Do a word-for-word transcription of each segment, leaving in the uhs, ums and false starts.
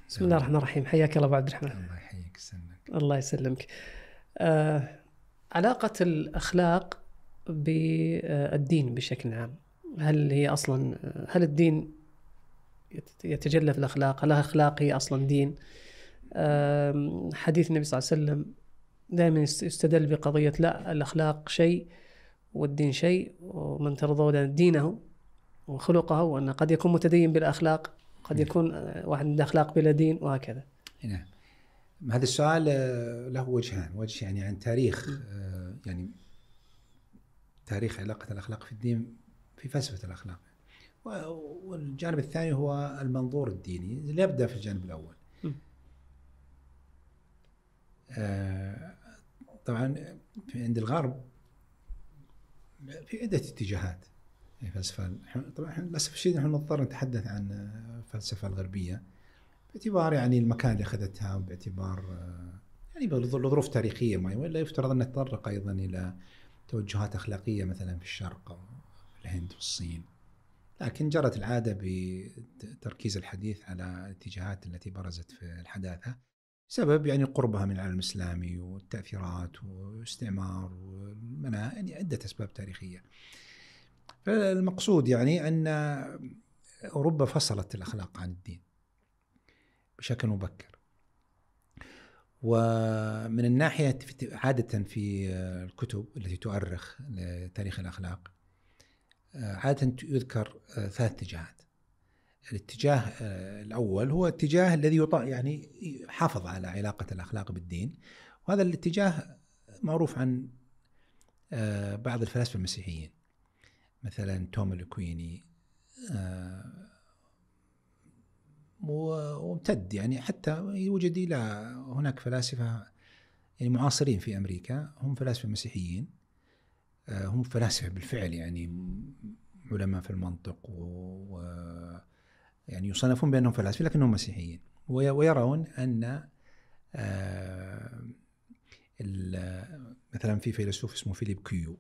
بسم الله الرحمن الرحيم. حياك الله أبو عبد الرحمن. الله يحييك ويسلمك. الله يسلمك. آه علاقة الأخلاق بالدين بشكل عام، هل هي أصلا هل الدين يتجلى في الأخلاق؟ هل الأخلاق هي أصلا دين؟ آه حديث النبي صلى الله عليه وسلم دائما يستدل بقضية لا الأخلاق شيء والدين شيء، ومن ترضون دينه وخلقه، وأن قد يكون متدين بالأخلاق، قد يكون واحد عنده أخلاق بلا دين، وهكذا. نعم. هذا السؤال له وجهان، وجه يعني عن تاريخ يعني تاريخ علاقة الأخلاق في الدين في فلسفة الأخلاق، والجانب الثاني هو المنظور الديني. نبدأ في الجانب الأول. طبعا عند الغرب في عدة اتجاهات في فلسفة. طبعا للأسف الشديد نحن نضطر نتحدث عن الفلسفة الغربية باعتبار يعني المكان اللي أخذتها، وباعتبار يعني لظروف تاريخية معينة، ولا يفترض أن نتطرق أيضا إلى توجهات أخلاقية مثلا في الشرق أو في الهند والصين، لكن جرت العادة بتركيز الحديث على الاتجاهات التي برزت في الحداثة بسبب يعني قربها من العالم الإسلامي والتأثيرات والاستعمار والمناهج، يعني عدة أسباب تاريخية. فالمقصود يعني أن أوروبا فصلت الأخلاق عن الدين بشكل مبكر. ومن الناحية عادة في الكتب التي تؤرخ لتاريخ الأخلاق عادة يذكر ثلاث اتجاهات. الاتجاه الأول هو الاتجاه الذي يطا يعني حافظ على علاقة الأخلاق بالدين، وهذا الاتجاه معروف عن بعض الفلاسفة المسيحيين مثلا توم الأكويني، وامتد يعني حتى يوجد إلى هناك فلاسفة يعني معاصرين في أمريكا هم فلاسفة مسيحيين، هم فلاسفة بالفعل يعني علماء في المنطق، و يعني يصنفون بأنهم فلاسفة لكنهم مسيحيين، ويرون أن مثلا في فيلسوف اسمه فيليب كيو،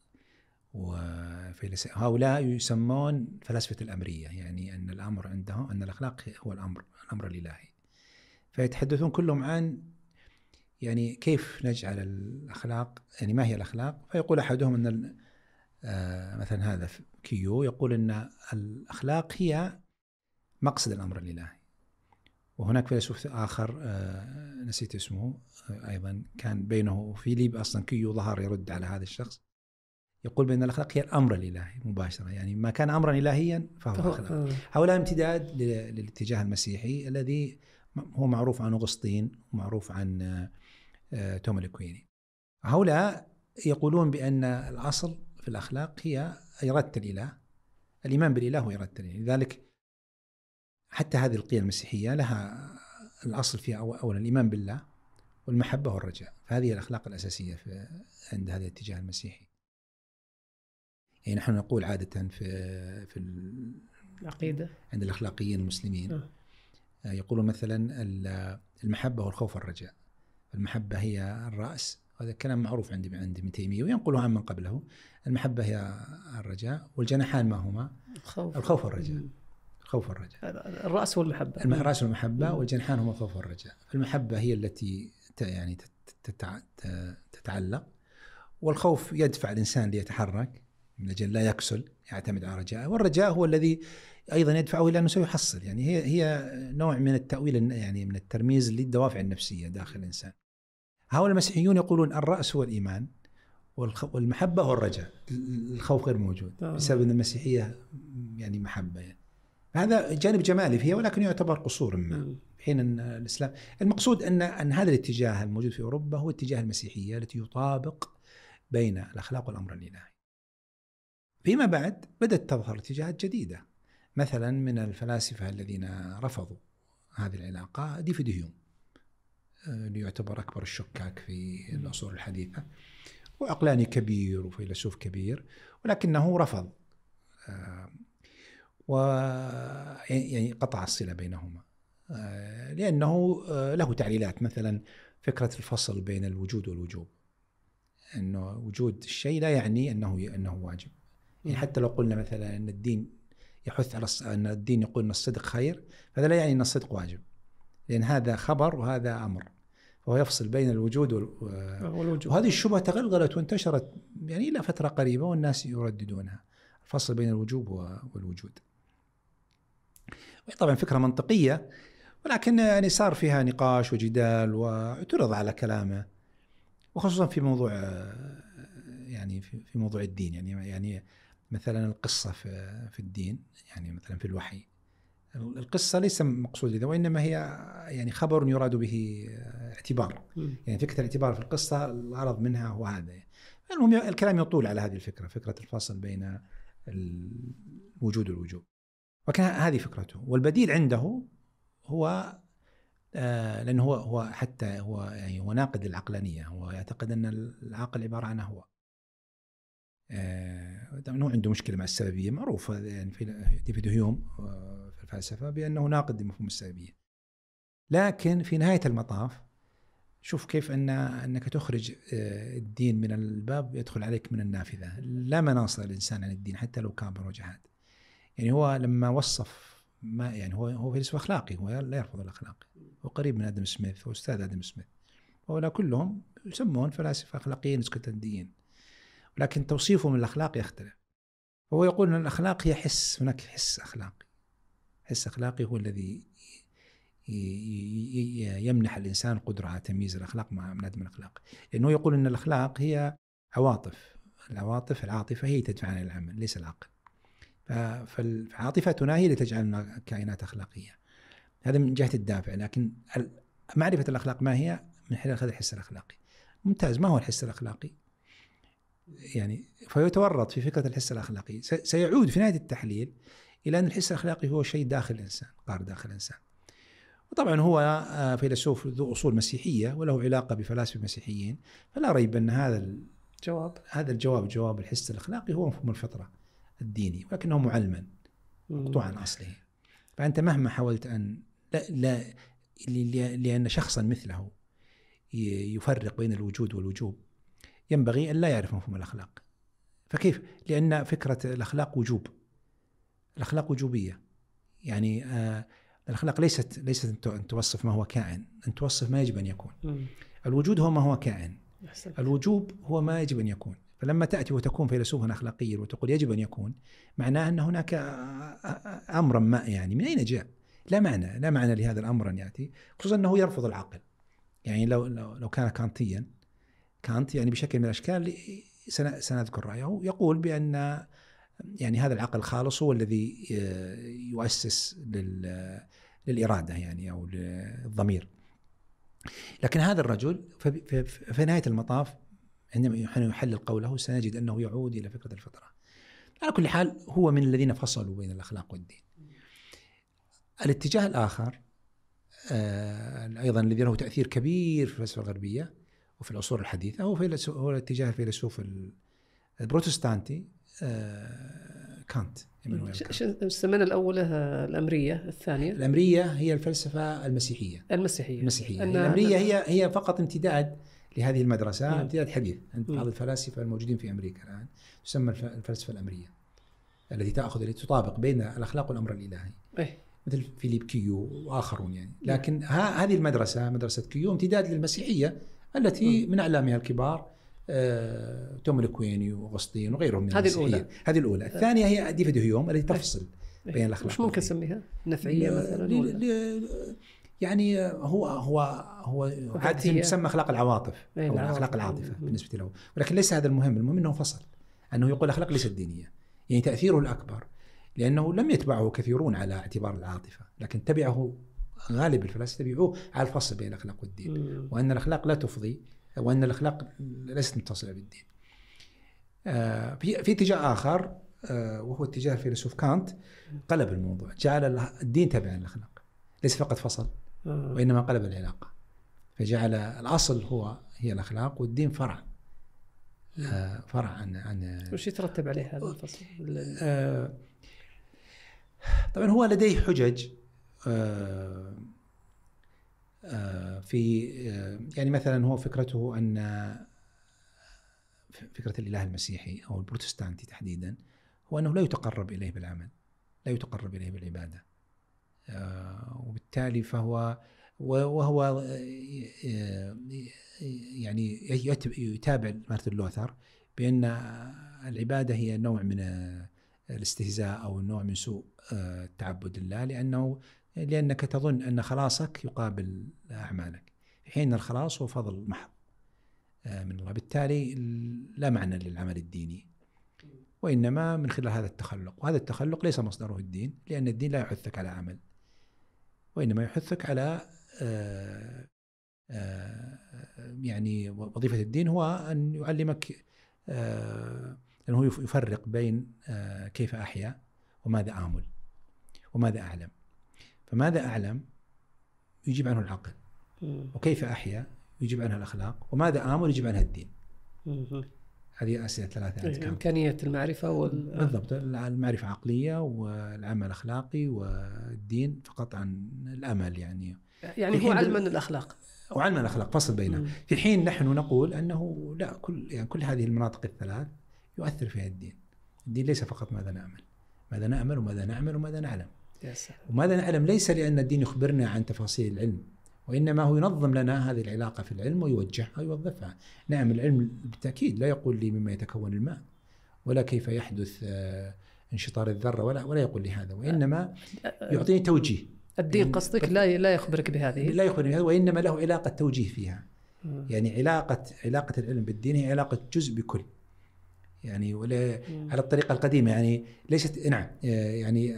وهؤلاء يسمون فلاسفة الأمرية، يعني أن الأمر عندهم أن الأخلاق هو الأمر الأمر الإلهي. فيتحدثون كلهم عن يعني كيف نجعل الأخلاق، يعني ما هي الأخلاق. فيقول أحدهم أن مثلا هذا كيو يقول أن الأخلاق هي مقصد الأمر الإلهي. وهناك فيلسوف آخر نسيت اسمه أيضا كان بينه وفيليب، أصلا كيو ظهر يرد على هذا الشخص، يقول بأن الأخلاق هي الأمر الإلهي مباشرة، يعني ما كان أمرا إلهيا فهو أخلاق. هؤلاء امتداد للاتجاه المسيحي الذي هو معروف عن أغسطين ومعروف عن توم الأكويني. هؤلاء يقولون بأن الأصل في الأخلاق هي إرادة الإله، الإيمان بالإله وإرادة الإله. لذلك حتى هذه القيم المسيحية لها الأصل فيها أولا الإيمان بالله والمحبة والرجاء، فهذه الأخلاق الأساسية في عند هذا الاتجاه المسيحي. يعني نحن نقول عادة في في العقيدة عند الأخلاقيين المسلمين أه. يقولون مثلا المحبة والخوف والرجاء. المحبة هي الرأس، هذا كلام معروف عند عند ابن تيمية وينقله عن من قبله. المحبة هي الرجاء، والجناحان ما هما؟ الخوف, الخوف والرجاء. الخوف والرجاء، الرأس والمحبة. الرأس والمحبة، والجناحان هما الخوف والرجاء. المحبة هي التي يعني تتعلق، والخوف يدفع الإنسان ليتحرك من أجل لا يكسل يعتمد على رجاءه، والرجاء هو الذي أيضا يدفعه إلى أنه سيحصل. يعني هي هي نوع من التأويل يعني من الترميز للدوافع النفسية داخل الإنسان. هؤلاء المسيحيون يقولون الرأس هو الإيمان والمحبة هو الرجاء، الخوف غير موجود بسبب أن المسيحية يعني محبة. يعني هذا جانب جمالي فيها ولكن يعتبر قصور ما، حين أن الإسلام المقصود أن أن هذا الاتجاه الموجود في أوروبا هو اتجاه المسيحية التي يطابق بين الأخلاق والأمر الإلهي. فيما بعد بدأت تظهر اتجاهات جديدة، مثلا من الفلاسفة الذين رفضوا هذه العلاقة ديفيد هيوم، اللي يعتبر أكبر الشكاك في العصور الحديثة، وعقلاني كبير وفيلسوف كبير، ولكنه رفض ويعني قطع الصلة بينهما، لأنه له تعليلات. مثلا فكرة الفصل بين الوجود والوجوب، أنه وجود الشيء لا يعني أنه أنه واجب. يعني حتى لو قلنا مثلا أن الدين يحث على أن الدين يقول أن الصدق خير، فهذا لا يعني أن الصدق واجب. لأن هذا خبر وهذا أمر، فهو يفصل بين الوجود والوجود. وهذه الشبهة تغلغلت وانتشرت يعني إلى فترة قريبة والناس يرددونها، الفصل بين الوجوب والوجود. طبعا فكرة منطقية، ولكن يعني صار فيها نقاش وجدال واعترض على كلامه، وخصوصا في موضوع يعني في موضوع الدين. يعني يعني مثلا القصة في في الدين، يعني مثلا في الوحي القصة ليس مقصود لذا، وإنما هي يعني خبر يراد به اعتبار. يعني فكرة الاعتبار في القصة الغرض منها هو هذا. المهم الكلام يطول على هذه الفكرة، فكرة الفصل بين الوجود والوجوب، وكان هذه فكرته. والبديل عنده هو آه لأنه هو هو حتى هو يعني هو ناقد للعقلانية، هو يعتقد أن العقل عبارة عن هو. آه هو عنده مشكلة مع السببية معروفة، يعني في ديفيد هيوم في الفلسفة بأنه ناقد لمفهوم السببية. لكن في نهاية المطاف شوف كيف أن أنك تخرج الدين من الباب يدخل عليك من النافذة. لا مناص للإنسان عن الدين حتى لو كان بوجهات. يعني هو لما وصف ما يعني هو هو فيلسوف أخلاقي، هو لا يرفض الأخلاق، هو قريب من آدم سميث وأستاذ آدم سميث، ولا كلهم يسمون فلاسفة أخلاقيين اسكتلنديين، ولكن توصيفهم للأخلاق يختلف. هو يقول أن الأخلاق هي حس، هناك حس أخلاقي، حس أخلاقي هو الذي يمنح الإنسان قدرة على تمييز الأخلاق مع عدم الأخلاق. لأنه يقول أن الأخلاق هي عواطف، العواطف العاطفة هي تدفعنا للعمل ليس العقل، فعاطفتنا هي اللي تجعلنا كائنات أخلاقية. هذا من جهة الدافع. لكن معرفة الأخلاق ما هي من خلال هذا الحس الأخلاقي. ممتاز. ما هو الحس الأخلاقي؟ يعني فيتورط في فكرة الحس الأخلاقي، سيعود في نهاية التحليل إلى أن الحس الأخلاقي هو شيء داخل الإنسان، قار داخل الإنسان. وطبعا هو فيلسوف ذو أصول مسيحية وله علاقة بفلاسفة مسيحيين، فلا ريب أن هذا الجواب هذا الجواب جواب الحس الأخلاقي هو مفهوم الفطرة الديني، ولكنه معلما مقطوع عن أصله. فأنت مهما حاولت أن لا, لا لأن شخصا مثله يفرق بين الوجود والوجوب ينبغي أن لا يعرف مفهوم الأخلاق. فكيف؟ لأن فكرة الأخلاق وجوب، الأخلاق وجوبية. يعني آه الأخلاق ليست ليست أن توصف ما هو كائن، أن توصف ما يجب أن يكون. م. الوجود هو ما هو كائن، الوجوب هو ما يجب أن يكون. فلما تأتي وتكون فيلسوفا أخلاقيا وتقول يجب أن يكون، معناه أن هناك أمرا ما، يعني من أين جاء؟ لا معنى لا معنى لهذا الأمر أن يأتي، خصوصا أنه يرفض العقل. يعني لو لو, لو كان كانتيا، كانت يعني بشكل من الأشكال سنذكر رأيه، يقول بأن يعني هذا العقل الخالص هو الذي يؤسس للإرادة يعني أو للضمير. لكن هذا الرجل في نهاية المطاف عندما يحلل قوله سنجد أنه يعود إلى فكرة الفطرة. على كل حال هو من الذين فصلوا بين الأخلاق والدين. الاتجاه الآخر أيضا الذي له تأثير كبير في الفلسفة الغربية وفي العصور الحديثة هو هو الاتجاه الفيلسوف البروتستانتي كانت. السمنة الأولى الأمرية، الثانية الأمرية هي الفلسفة المسيحية. المسيحية المسيحية الأمرية هي هي فقط امتداد لهذه المدرسة، م. امتداد حديث عند بعض الفلاسفة الموجودين في أمريكا الآن تسمى الفلسفة الأمرية، التي تأخذ التي تطابق بين الأخلاق والأمر الإلهي. إيه؟ مثل فيليب كيو وآخرون يعني. لكن هذه المدرسة مدرسة كيو امتداد للمسيحية التي م. من أعلامها الكبار آه، توم الكويني وأغسطين وغيرهم من هذه الأولى. هذه الأولى. الثانية هي ديفيد هيوم التي تفصل إيه؟ بين الأخلاق. مش ممكن نسميها نفعية مثلا؟ ل... ل... يعني هو هو هو عادة تسمى أخلاق العواطف أو العواطف. أخلاق العاطفة م. بالنسبة له، ولكن ليس هذا المهم. المهم أنه فصل، أنه يقول الأخلاق ليست دينية. يعني تأثيره الأكبر لأنه لم يتبعه كثيرون على اعتبار العاطفة، لكن تبعه غالب الفلاسفة تبعوه على الفصل بين الأخلاق والدين، م. وأن الأخلاق لا تفضي، وأن الأخلاق ليست متصلة بالدين. آه في في اتجاه آخر آه وهو اتجاه فيلسوف كانت، قلب الموضوع، جعل الدين تبعا للأخلاق، ليس فقط فصل وإنما قلب العلاقة، فجعل الأصل هو هي الأخلاق والدين فرع آه فرع عن عن وش يترتب عليه هذا الفصل؟ آه طبعا هو لديه حجج آه آه في آه يعني مثلا هو فكرته أن فكرة الإله المسيحي أو البروتستانتي تحديدا هو أنه لا يتقرب إليه بالعمل، لا يتقرب إليه بالعبادة، آه وبالتالي فهو وهو يعني يتابع مارتن لوثر بأن العبادة هي نوع من الاستهزاء أو نوع من سوء التعبد لله، لأنه لأنك تظن أن خلاصك يقابل أعمالك، في حين الخلاص هو فضل محض من الله، بالتالي لا معنى للعمل الديني، وإنما من خلال هذا التخلق. وهذا التخلق ليس مصدره الدين، لأن الدين لا يحثك على عمل، وإنما يحثك على آآ آآ يعني وظيفة الدين هو أن يعلمك، أنه يفرق بين كيف أحيا وماذا آمل وماذا أعلم. فماذا أعلم يجيب عنه العقل، وكيف أحيا يجيب عنها الأخلاق، وماذا آمل يجيب عنها الدين. هذه أسئلة ثلاثة. إمكانية المعرفة وال... بالضبط، المعرفة عقلية والعمل أخلاقي والدين فقط عن الأمل. يعني يعني هو علما الأخلاق وعلما الأخلاق فصل بينهم، في حين نحن نقول أنه لا، كل يعني كل هذه المناطق الثلاث يؤثر فيها الدين. الدين ليس فقط ماذا نعمل، ماذا نأمل وماذا نعمل وماذا نعلم. وماذا نعلم ليس لأن الدين يخبرنا عن تفاصيل العلم، وإنما هو ينظم لنا هذه العلاقة في العلم ويوجهها ويوظفها. نعم، العلم بالتأكيد لا يقول لي مما يتكون الماء، ولا كيف يحدث انشطار الذرة، ولا ولا يقول لي هذا، وإنما يعطيني توجيه. الدين يعني قصدك لا لا يخبرك بهذه، لا يخبرني بهذا، وإنما له علاقة توجيه فيها. م. يعني علاقة علاقة العلم بالدين هي علاقة جزء بكل، يعني ولا م. على الطريقة القديمة، يعني ليست نعم يعني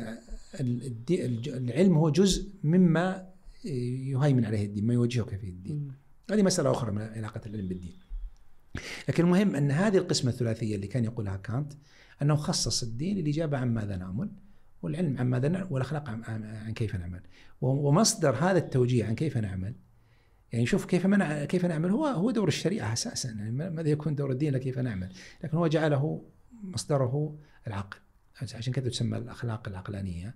العلم هو جزء مما يهيمن عليه الدين، ما يوجهك في الدين. هذه مسألة أخرى من علاقة العلم بالدين. لكن المهم أن هذه القسمة الثلاثية اللي كان يقولها كانت، أنه خصص الدين الإجابة عن ماذا نعمل، والعلم عن ماذا نعمل، والأخلاق عن, عن كيف نعمل. ومصدر هذا التوجيه عن كيف نعمل، يعني شوف كيف منع كيف نعمل هو هو دور الشريعة أساسا، يعني ماذا يكون دور الدين لكيف نعمل، لكن هو جعله مصدره العقل، عشان كذا تسمى الأخلاق العقلانية.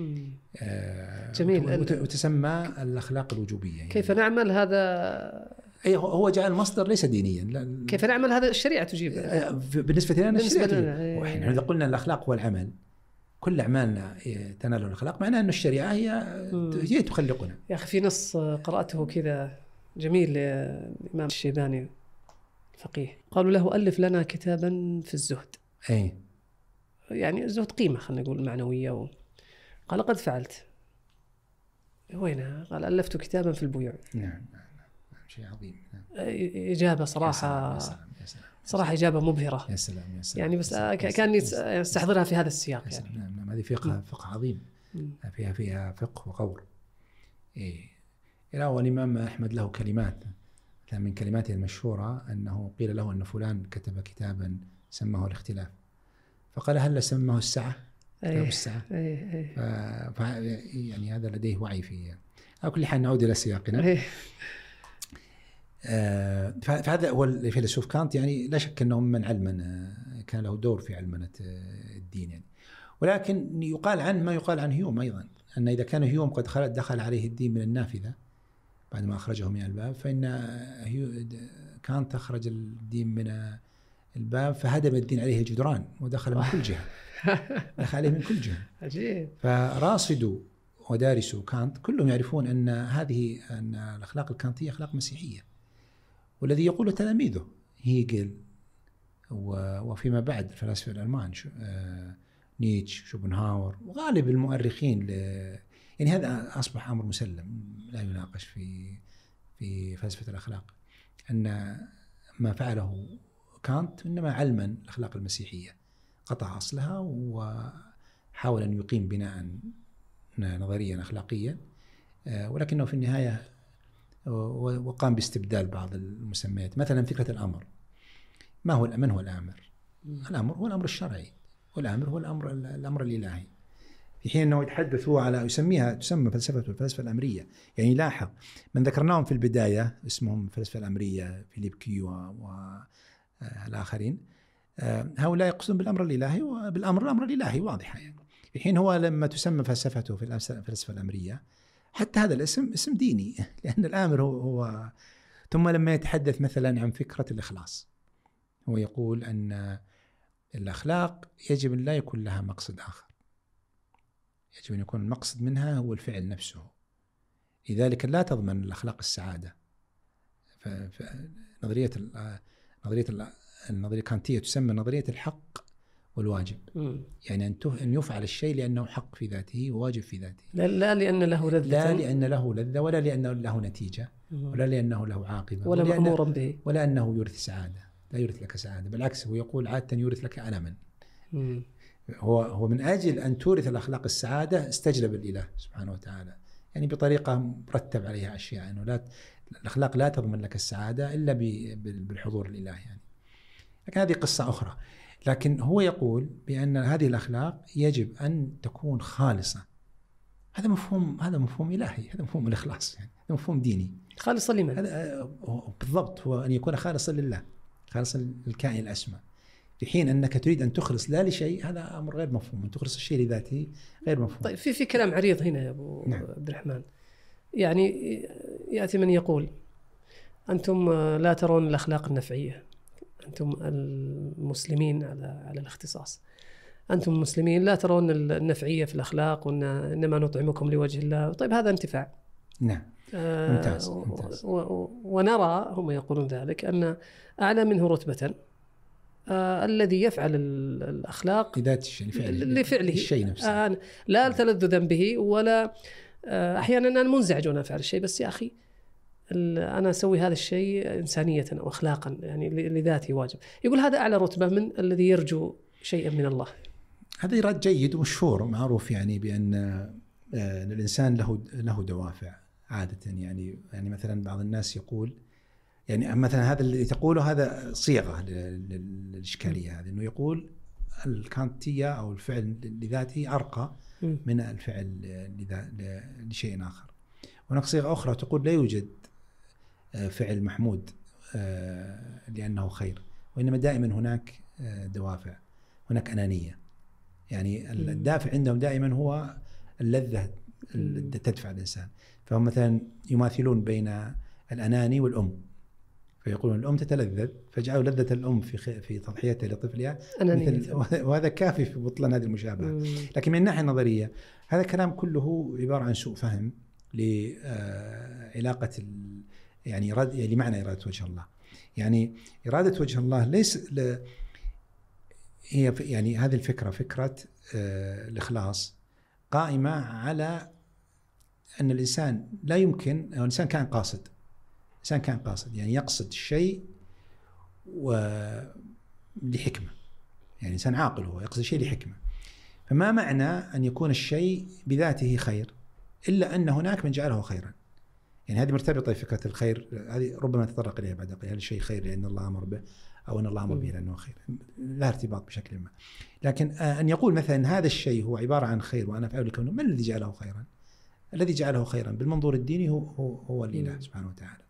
آه جميل. وتسمى الأخلاق الوجوبية. يعني كيف نعمل هذا، أي هو جعل المصدر ليس دينيا. لا كيف نعمل هذا الشريعة تجيب. بالنسبة لنا الشريعة، وإحنا إذا قلنا الأخلاق والعمل كل أعمالنا تنال الأخلاق، معناه أن الشريعة هي هي تخلقنا. يا أخي في نص قرأته كذا جميل للإمام الشيباني الفقيه، قالوا له ألف لنا كتابا في الزهد. أي يعني الزهد قيمة خلينا نقول معنوية و... قال قد فعلت. وينها؟ قال ألفت كتابا في البيوع. نعم نعم شيء عظيم. نعم. إجابة صراحة، يا سلام يا سلام. صراحة إجابة مبهرة. يا سلام يا سلام. يعني بس كان يستحضرها في هذا السياق. يعني نعم نعم هذه فقه فقه عظيم، فيها فيها فقه وقور. إيه إلى والإمام أحمد له كلمات، من كلماته المشهورة أنه قيل له أن فلان كتب كتابا سماه الاختلاف، فقال هل سماه السعة؟ كتاب الساعة. أيه أيه. ف... يعني هذا لديه وعي فيه. على كل حال نعود إلى سياقنا. أيه. آه فهذا هو الفيلسوف كانت، يعني لا شك أنه من علمنا، كان له دور في علمنة الدين يعني. ولكن يقال عنه ما يقال عن هيوم أيضا، أن إذا كان هيوم قد دخل عليه الدين من النافذة بعد ما أخرجه من الباب، فإن كانت أخرج الدين من الباب فهدم الدين عليه الجدران ودخل من كل جهة. دخل عليه من كل جهة. عجيب. فراسدوا ودارسوا كانت كلهم يعرفون أن هذه أن الأخلاق الكانتية أخلاق مسيحية، والذي يقوله تلاميذه هيجل وفيما بعد الفلاسفة الألمان نيتشه شوبنهاور وغالب المؤرخين ل... يعني هذا أصبح أمر مسلم لا يناقش في في فلسفة الأخلاق، أن ما فعله كانت إنما علما الأخلاق المسيحية، قطع أصلها وحاول أن يقيم بناء نظريا أخلاقيا، ولكنه في النهاية وقام باستبدال بعض المسميات. مثلا فكرة الأمر، ما هو من هو الآمر؟ الأمر هو الأمر الشرعي، والآمر هو الأمر الأمر الإلهي، في حين أنه يتحدث هو على يسميها تسمى فلسفة الفلسفة الأمرية. يعني لاحظ من ذكرناهم في البداية اسمهم الفلسفة الأمرية، فيليب كيو والآخرين، هؤلاء يقصدون بالأمر الإلهي، وبالأمر الأمر الإلهي واضحة يعني. في حين هو لما تسمى فلسفته في الفلسفة الأمرية حتى هذا الاسم اسم ديني، لأن الآمر هو, هو ثم لما يتحدث مثلا عن فكرة الإخلاص هو يقول أن الأخلاق يجب أن لا يكون لها مقصد آخر، يجب أن يكون المقصد منها هو الفعل نفسه. لذلك لا تضمن الأخلاق السعادة. فنظرية نظرية النظرية الكانتية تسمى نظرية الحق والواجب. م. يعني أن أن يفعل الشيء لأنه حق في ذاته وواجب في ذاته، لا, لا لأن له لذة، لا لأن له لذة، ولا لأنه له نتيجة، م. ولا لأنه له عاقبة، ولا مأمورا به، ولا أنه يورث سعادة. لا يورث لك سعادة، بالعكس هو يقول عادة يورث لك ألما. م. هو هو من أجل أن تورث الأخلاق السعادة استجلب الإله سبحانه وتعالى، يعني بطريقة مرتب عليها أشياء، إنه لا الأخلاق لا تضمن لك السعادة إلا بالحضور الإلهي يعني. لكن هذه قصة أخرى. لكن هو يقول بأن هذه الأخلاق يجب أن تكون خالصة. هذا مفهوم هذا مفهوم إلهي، هذا مفهوم الإخلاص يعني، هذا مفهوم ديني. خالصة لمن؟ هذا بالضبط، هو أن يكون خالصا لله، خالصا للكائن الأسمى. في حين أنك تريد أن تخلص لا لشيء، هذا أمر غير مفهوم. أن تخلص الشيء لذاته غير مفهوم. طيب في في كلام عريض هنا يا أبو نعم. عبد الرحمن، يعني يأتي من يقول أنتم لا ترون الأخلاق النفعية، أنتم المسلمين على على الاختصاص، أنتم المسلمين لا ترون النفعية في الأخلاق، وإنما نطعمكم لوجه الله. طيب هذا انتفاع. نعم ممتاز, آه ممتاز. ونرى هم يقولون ذلك أن أعلى منه رتبة آه الذي يفعل الأخلاق لذات الشيء، لفعله, لفعله الشيء نفسه، آه لا تلذذا به، ولا آه أحيانا أنا منزعج وأنا أفعل الشيء، بس يا أخي أنا أسوي هذا الشيء إنسانية أو أخلاقا، يعني لذاتي واجب. يقول هذا أعلى رتبة من الذي يرجو شيئا من الله. هذا إيراد جيد ومشهور معروف، يعني بأن الإنسان له له دوافع عادة. يعني يعني مثلا بعض الناس يقول، يعني مثلا هذا اللي تقوله هذا صيغة للإشكالية هذه، إنه يقول الكانتية أو الفعل لذاته أرقى من الفعل لشيء آخر. هناك صيغة أخرى تقول لا يوجد فعل محمود لأنه خير، وإنما دائما هناك دوافع، هناك أنانية. يعني الدافع عندهم دائما هو اللذة تدفع الإنسان. فهم مثلا يماثلون بين الأناني والأم، فيقولون الأم تتلذذ فجعلوا لذة الأم في في تضحيتها لطفلها مثل، وهذا كافي في بطلان هذه المشابهة. لكن من الناحية النظرية هذا الكلام كله عبارة عن سوء فهم لعلاقة يعني إرادة، يعني معنى إرادة وجه الله. يعني إرادة وجه الله ليس ل... هي يعني هذه الفكرة فكرة آه الإخلاص قائمة على أن الإنسان لا يمكن، أو الإنسان كان قاصد، الإنسان كان قاصد يعني يقصد الشيء ولحكمة، يعني إنسان عاقل هو يقصد الشيء لحكمة. فما معنى أن يكون الشيء بذاته خير إلا أن هناك من جعله خيرا. يعني هذه مرتبطة بفكرة الخير، هذه ربما نتطرق إليها بعد قليل. هل الشيء خير لأن الله أمر به، أو أن الله أمر به لأنه خير؟ لا ارتباط بشكل ما. لكن أن يقول مثلا هذا الشيء هو عبارة عن خير وأنا أفعل لكونه، من الذي جعله خيرا؟ الذي جعله خيرا بالمنظور الديني هو هو, هو الإله سبحانه وتعالى.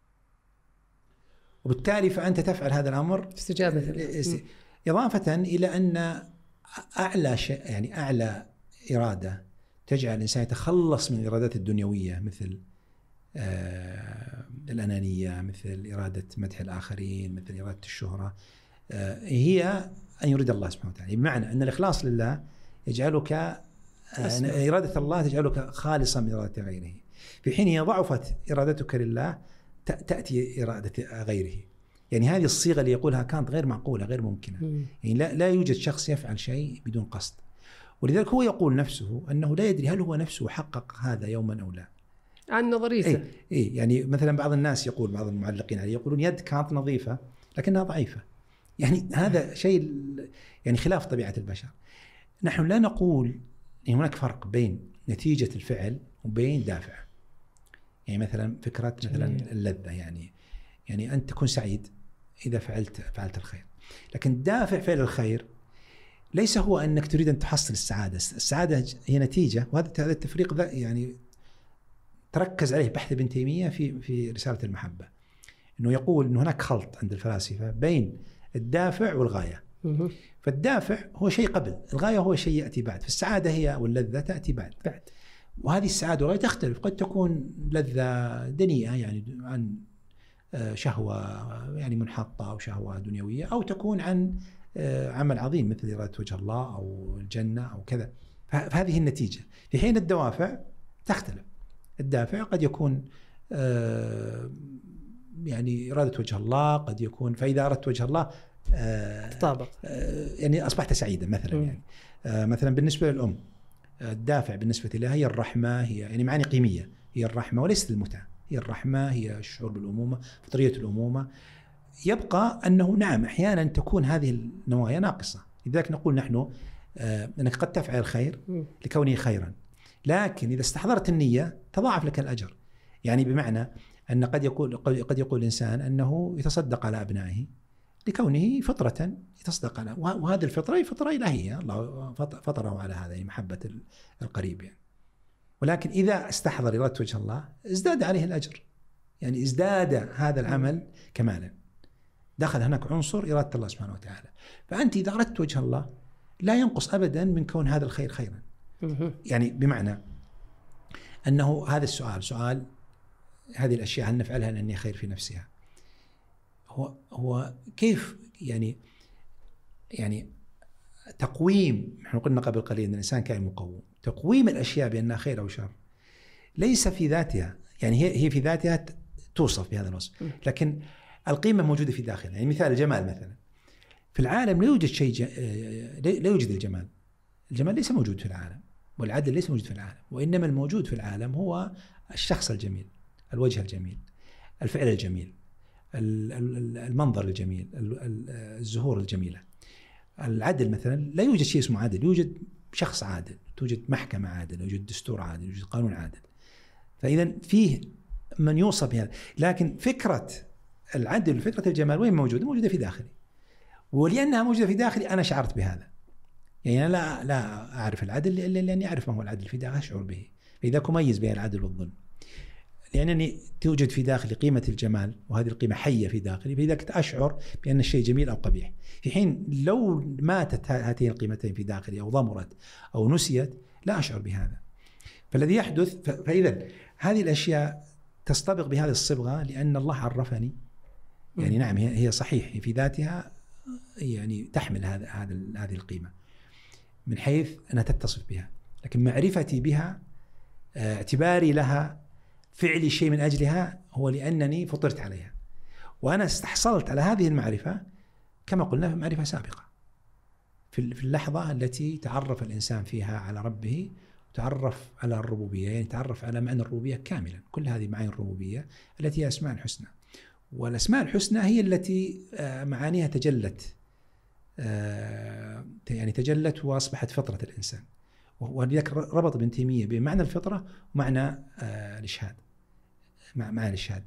وبالتالي فأنت تفعل هذا الأمر استجابة، إضافة إلى أن أعلى شيء، يعني أعلى إرادة تجعل الإنسان يتخلص من الإرادات الدنيوية مثل آه الأنانية، مثل إرادة مدح الآخرين، مثل إرادة الشهرة، آه هي أن يريد الله سبحانه وتعالى. بمعنى أن الإخلاص لله يجعلك آه إرادة الله تجعلك خالصا من إرادة غيره، في حين هي ضعفت إرادتك لله تأتي إرادة غيره. يعني هذه الصيغة اللي يقولها كانت غير معقولة، غير ممكنة. يعني لا, لا يوجد شخص يفعل شيء بدون قصد. ولذلك هو يقول نفسه أنه لا يدري هل هو نفسه حقق هذا يوما أو لا، عن نظريته. إيه إيه يعني مثلا بعض الناس يقول، بعض المعلقين عليه يقولون يد كانت نظيفة لكنها ضعيفة. يعني هذا شيء يعني خلاف طبيعة البشر. نحن لا نقول يعني هناك فرق بين نتيجة الفعل وبين دافع. يعني مثلا فكرة مثلا اللذة، يعني يعني أنت تكون سعيد إذا فعلت فعلت الخير، لكن دافع فعل الخير ليس هو أنك تريد أن تحصل السعادة. السعادة هي نتيجة، وهذا هذا التفريق ذا يعني تركز عليه بحث ابن تيمية في في رسالة المحبة، إنه يقول إنه هناك خلط عند الفلاسفة بين الدافع والغاية. فالدافع هو شيء قبل، الغاية هو شيء يأتي بعد. فالسعادة هي واللذة تأتي بعد. بعد. وهذه السعادة والغاية تختلف، قد تكون لذة دنيئة يعني عن شهوة يعني منحطة أو شهوة دنيوية، أو تكون عن عمل عظيم مثل إرادة وجه الله أو الجنة أو كذا. فهذه النتيجة. في حين الدوافع تختلف، الدافع قد يكون آه يعني إرادة وجه الله، قد يكون فإذا أردت وجه الله آه تطابق آه يعني أصبحت سعيدا مثلا. م. يعني آه مثلا بالنسبة للأم الدافع بالنسبة لها هي الرحمة، هي يعني معاني قيمية، هي الرحمة وليست المتعة، هي الرحمة، هي الشعور بالأمومة، فطرية الأمومة. يبقى أنه نعم أحيانا تكون هذه النوايا ناقصة، لذلك نقول نحن آه أنك قد تفعل الخير لكونه خيرا، لكن إذا استحضرت النية تضاعف لك الأجر. يعني بمعنى أن قد يقول قد يقول الإنسان أنه يتصدق على أبنائه لكونه فطرة يتصدق على، وهذه الفطرة فطرة إلهية، الله فطره على هذا، يعني محبة القريب يعني. ولكن إذا استحضر إرادة وجه الله ازداد عليه الأجر، يعني ازداد هذا العمل كمالا، دخل هناك عنصر إرادة الله سبحانه وتعالى. فأنت إذا أردت وجه الله لا ينقص أبدا من كون هذا الخير خيرا. يعني بمعنى أنه هذا السؤال سؤال هذه الأشياء هل نفعلها لأنها خير في نفسها، هو هو كيف يعني يعني تقويم، نحن قلنا قبل قليل أن الإنسان كائن مقوم، تقويم الأشياء بأنها خير أو شر ليس في ذاتها، يعني هي هي في ذاتها توصف بهذا الوصف، لكن القيمة موجودة في داخلها. يعني مثال الجمال مثلا، في العالم لا يوجد شيء ج... لا يوجد الجمال، الجمال ليس موجود في العالم، والعدل ليس موجود في العالم، وإنما الموجود في العالم هو الشخص الجميل، الوجه الجميل، الفعل الجميل، المنظر الجميل، الزهور الجميلة. العدل مثلا لا يوجد شيء اسمه عدل، يوجد شخص عادل، توجد محكمة عادل، يوجد دستور عادل، يوجد قانون عادل. فإذا فيه من يوصف بهذا، لكن فكرة العدل وفكرة الجمال وين موجودة؟ موجودة في داخلي، ولأنها موجودة في داخلي أنا شعرت بهذا. يعني أنا لا لا أعرف العدل إلا لأني أعرف ما هو العدل في داخلي، أشعر به. فإذا أميز بين العدل والظلم، لأنني توجد في داخلي قيمة الجمال، وهذه القيمة حية في داخلي، فإذا كنت أشعر بأن الشيء جميل أو قبيح، في حين لو ماتت هاتين القيمتين في داخلي أو ضمرت أو نسيت لا أشعر بهذا. فالذي يحدث، فإذا هذه الأشياء تصطبغ بهذه الصبغة لأن الله عرفني. يعني نعم هي صحيح في ذاتها يعني تحمل هذا هذا هذه القيمة من حيث أنها تتصف بها، لكن معرفتي بها، اعتباري لها، فعلي شيء من أجلها، هو لأنني فطرت عليها، وأنا استحصلت على هذه المعرفة كما قلنا في معرفة سابقة، في اللحظة التي تعرف الإنسان فيها على ربه وتعرف على الربوبية، يعني تعرف على معنى الربوبية كاملا، كل هذه معاني الربوبية التي هي أسماء الحسنى. والأسماء الحسنى هي التي معانيها تجلت، يعني تجلت وأصبحت فطرة الإنسان. ولذلك ربط ابن تيمية بين معنى الفطرة ومعنى الإشهاد، معنى الإشهاد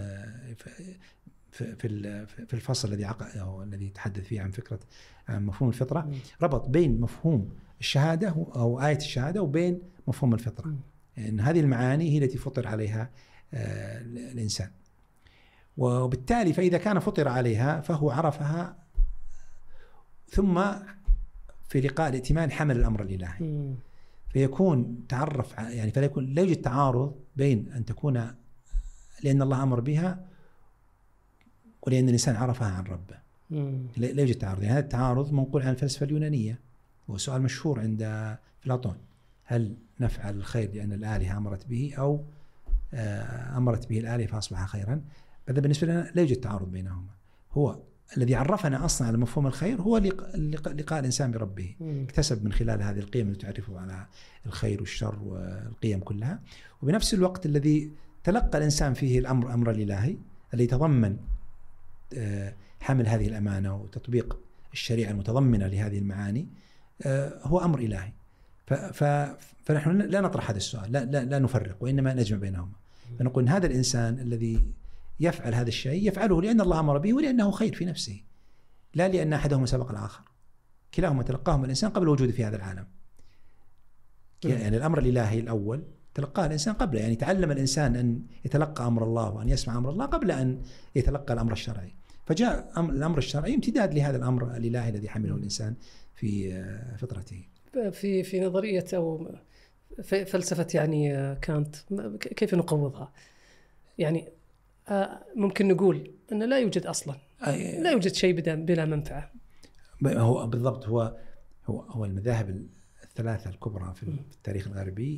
في في الفصل الذي عقد أو الذي تحدث فيه عن فكرة عن مفهوم الفطرة، ربط بين مفهوم الشهادة أو آية الشهادة وبين مفهوم الفطرة، إن يعني هذه المعاني هي التي فطر عليها الإنسان، وبالتالي فإذا كان فطر عليها فهو عرفها، ثم في لقاء الائتمان حمل الأمر الإلهي، فيكون تعرف يعني فلا يكون لا يوجد تعارض بين أن تكون لأن الله أمر بها ولأن الإنسان عرفها عن ربه. لا يوجد تعارض، يعني هذا التعارض منقول عن الفلسفة اليونانية، وسؤال مشهور عند أفلاطون: هل نفعل الخير لأن الآلهة أمرت به أو أمرت به الآلهة فأصبح خيرا؟ هذا بالنسبة لنا لا يوجد تعارض بينهما. هو الذي عرفنا أصلا على مفهوم الخير هو لقاء الإنسان بربه، اكتسب من خلال هذه القيم التي تعرفه على الخير والشر والقيم كلها، وبنفس الوقت الذي تلقى الإنسان فيه الأمر أمر الإلهي الذي يتضمن حمل هذه الأمانة وتطبيق الشريعة المتضمنة لهذه المعاني هو أمر إلهي. فنحن لا نطرح هذا السؤال، لا, لا, لا نفرق، وإنما نجمع بينهما، فنقول هذا الإنسان الذي يفعل هذا الشيء يفعله لأن الله أمر به ولأنه خير في نفسه، لا لأن أحدهما سبق الآخر، كلاهما تلقاهما الإنسان قبل وجوده في هذا العالم. يعني الأمر الإلهي الأول تلقاه الإنسان قبله، يعني تعلم الإنسان أن يتلقى أمر الله وأن يسمع أمر الله قبل أن يتلقى الأمر الشرعي، فجاء الأمر الشرعي امتداد لهذا الأمر الإلهي الذي حمله الإنسان في فطرته. في في نظرية أو في فلسفة يعني كانت، كيف نقوضها؟ يعني ممكن نقول أن لا يوجد أصلا، لا يوجد شيء بلا منفعة. هو بالضبط، هو هو هو المذاهب الثلاثة الكبرى في التاريخ الغربي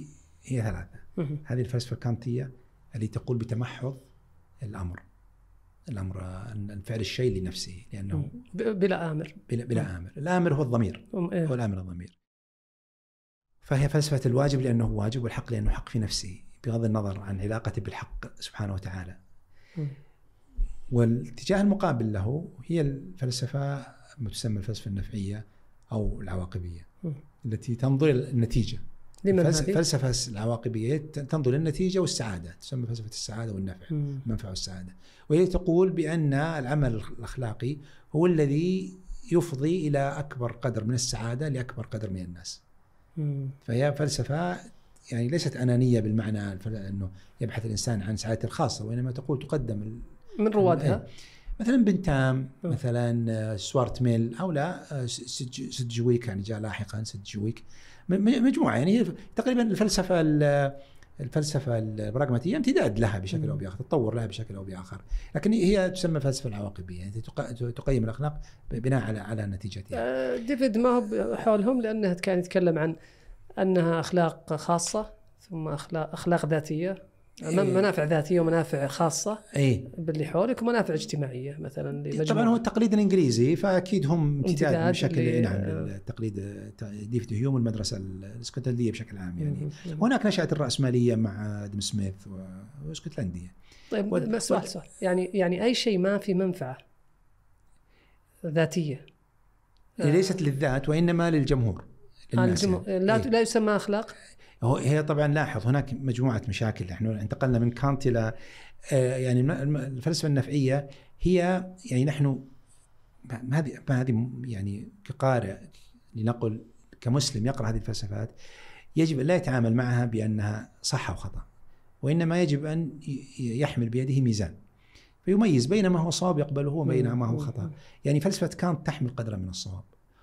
هي ثلاثة. هذه الفلسفة الكانتية اللي تقول بتمحض الأمر، الأمر أن فعل الشيء لنفسه لأنه بلا آمر. بلا, بلا آمر. الآمر هو الضمير، هو الآمر الضمير. فهي فلسفة الواجب لأنه واجب، والحق لأنه حق في نفسه بغض النظر عن علاقته بالحق سبحانه وتعالى. والاتجاه المقابل له هي الفلسفة ما تسمى الفلسفة النفعية أو العواقبية التي تنظر إلى النتيجة. الفلسفة العواقبية تنظر للنتيجة والسعادة، تسمى فلسفة السعادة والنفع، المنفعة والسعادة. وهي تقول بأن العمل الأخلاقي هو الذي يفضي إلى أكبر قدر من السعادة لأكبر قدر من الناس. فهي فلسفة يعني ليست أنانية بالمعنى أنه يبحث الإنسان عن سعادته الخاصة، وإنما تقول تقدم من روادها مثلا بنتام، مثلا سوارت ميل، أو لا سدجويك يعني جاء لاحقا سدجويك، مجموعة يعني تقريبا الفلسفة الفلسفة البراغماتية امتداد لها بشكل أو بآخر، تطور لها بشكل أو بآخر، لكن هي تسمى الفلسفة العواقبية، يعني تقيم الأخلاق بناء على على نتيجتها. ديفيد ما هو حولهم لأنها كان يتكلم عن أنها أخلاق خاصة ثم أخلاق أخلاق ذاتية، منافع ذاتية ومنافع خاصة أي باللي حولك، ومنافع اجتماعية مثلا لمجموعة. طبعا هو التقليد الإنجليزي فأكيد هم امتداد بشكل نعم التقليد ديفيد هيوم والمدرسة الاسكتلندية بشكل عام يعني. هناك نشأت الرأسمالية مع آدم سميث واسكتلندية. طيب و... سؤال سؤال يعني يعني أي شيء ما في منفعة ذاتية ليست للذات وإنما للجمهور، الجمهور لا لا يسمى أخلاق. هي طبعا لاحظ هناك مجموعة مشاكل، نحن انتقلنا من كانت إلى يعني الفلسفة النفعية هي يعني نحن هذه هذه يعني كقارئ لنقل كمسلم يقرأ هذه الفلسفات يجب لا يتعامل معها بأنها صح أو خطأ، وإنما يجب أن يحمل بيده ميزان فيميز بين ما هو صواب يقبله وبين ما هو خطأ. يعني فلسفة كانت تحمل قدرا من الصواب،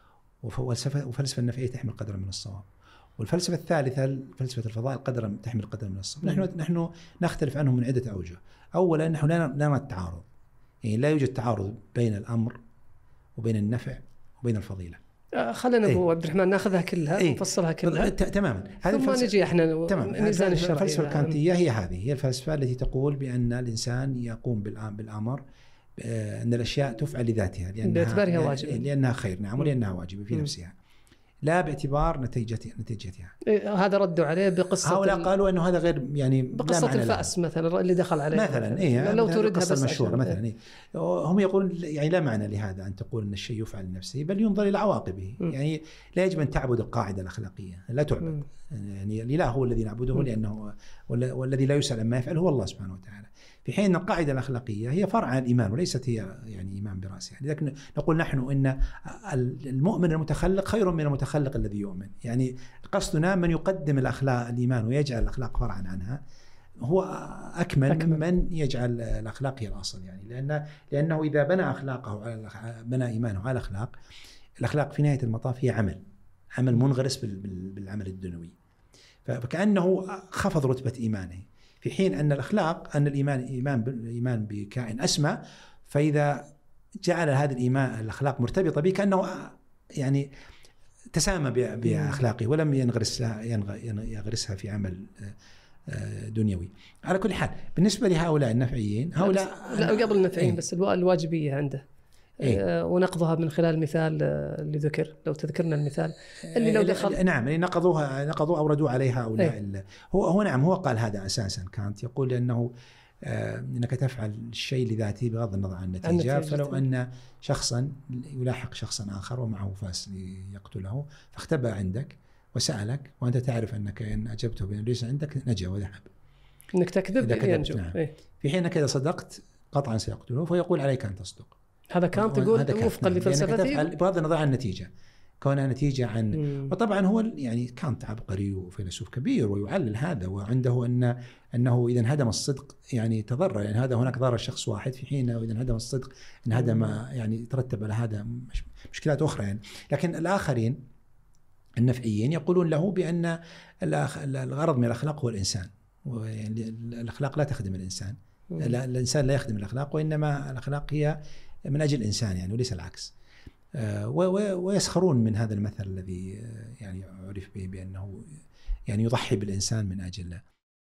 وفلسفة النفعية تحمل قدرا من الصواب، والفلسفة الثالثة فلسفة الفضاء قدر تحمل قدر من الصواب. نحن نحن نختلف عنهم من عدة أوجه. أولا نحن لا نرى التعارض، يعني لا يوجد تعارض بين الأمر وبين النفع وبين الفضيلة. خلينا أبو عبد الرحمن ناخذها كلها ايه؟ ونفصلها كلها تماما. ثم نجي احنا ميزان الشرعي. الفلسفة الكانتية هي هذه، هي الفلسفة التي تقول بأن الإنسان يقوم بالأمر، أن الأشياء تفعل لذاتها لأنها باعتبارها واجب، لأنها خير نعم، ولأنها واجبة في نفسها لا باعتبار نتيجتها نتيجتها. إيه هذا ردوا عليه بقصة هؤلاء ال... قالوا انه هذا غير يعني بقصة الفأس مثلا اللي دخل عليه مثلا إيه لو تريدها بس المشهورة مثلا إيه. هم يقولون يعني لا معنى لهذا أن تقول أن الشيء يفعل لنفسه، بل ينظر إلى عواقبه. م. يعني لا يجب أن تعبد القاعدة الأخلاقية، لا تعبد. م. يعني الإله هو الذي نعبده، م. لأنه والذي لا يسأل عما يفعل هو الله سبحانه وتعالى، في حين أن القاعدة الأخلاقية هي فرع عن الإيمان وليست هي يعني إيمان برأسها. لذلك نقول نحن إن المؤمن المتخلق خير من المتخلق الذي يؤمن. يعني قصدنا من يقدم الأخلاق الإيمان ويجعل الأخلاق فرعا عنها هو أكمل, أكمل. من يجعل الأخلاق هي الأصل. يعني لأن لأنه إذا بنى أخلاقه على بنى إيمانه على الأخلاق، الأخلاق في نهاية المطاف هي عمل عمل منغرس بالعمل الدنيوي، فكأنه خفض رتبة إيمانه، في حين أن الأخلاق أن الإيمان إيمان بالإيمان بكائن أسمى، فإذا جعل هذا الإيمان الأخلاق مرتبطة به كأنه يعني تسامى بأخلاقه ولم ينغرسها ينغرسها في عمل دنيوي. على كل حال بالنسبة لهؤلاء النفعيين هؤلاء لا قبل النفعيين إيه؟ بس الواجبية عنده إيه؟ ونقضها من خلال المثال اللي ذكر، لو تذكرنا المثال اللي لو دخل نعم اللي نقضوها نقضوا أوردوا عليها هؤلاء إيه؟ هو هو نعم هو قال هذا أساسا كانت يقول أنه آه أنك تفعل الشيء لذاته بغض النظر عن النتيجة. فلو أن شخصا يلاحق شخصا آخر ومعه فاس ليقتله فاختبأ عندك وسألك وأنت تعرف أنك إن أجبته بأنه ليس عندك نجا وذهب، إنك تكذب ينجو. نعم. إيه؟ في حين إذا صدقت قطعا سيقتله فيقول عليك أن تصدق. هذا كان تقول وفقا لفلسفتي بغض النظر عن النتيجة، كونها نتيجة عن مم. وطبعا هو يعني كانت عبقري وفيلسوف كبير ويعلل هذا، وعنده أن أنه إذا انهدم الصدق يعني تضرر، يعني هذا هناك ضرر شخص واحد، في حين إذا انهدم الصدق انهدم يعني ترتب على هذا مشكلات أخرى يعني. لكن الآخرين النفعيين يقولون له بأن الغرض من الأخلاق هو الإنسان، والأخلاق لا تخدم الإنسان، الإنسان لا يخدم الأخلاق، وإنما الأخلاق هي من أجل الإنسان يعني وليس العكس. ويسخرون من هذا المثل الذي يعني عرف به بأنه يعني يضحي بالإنسان من أجله.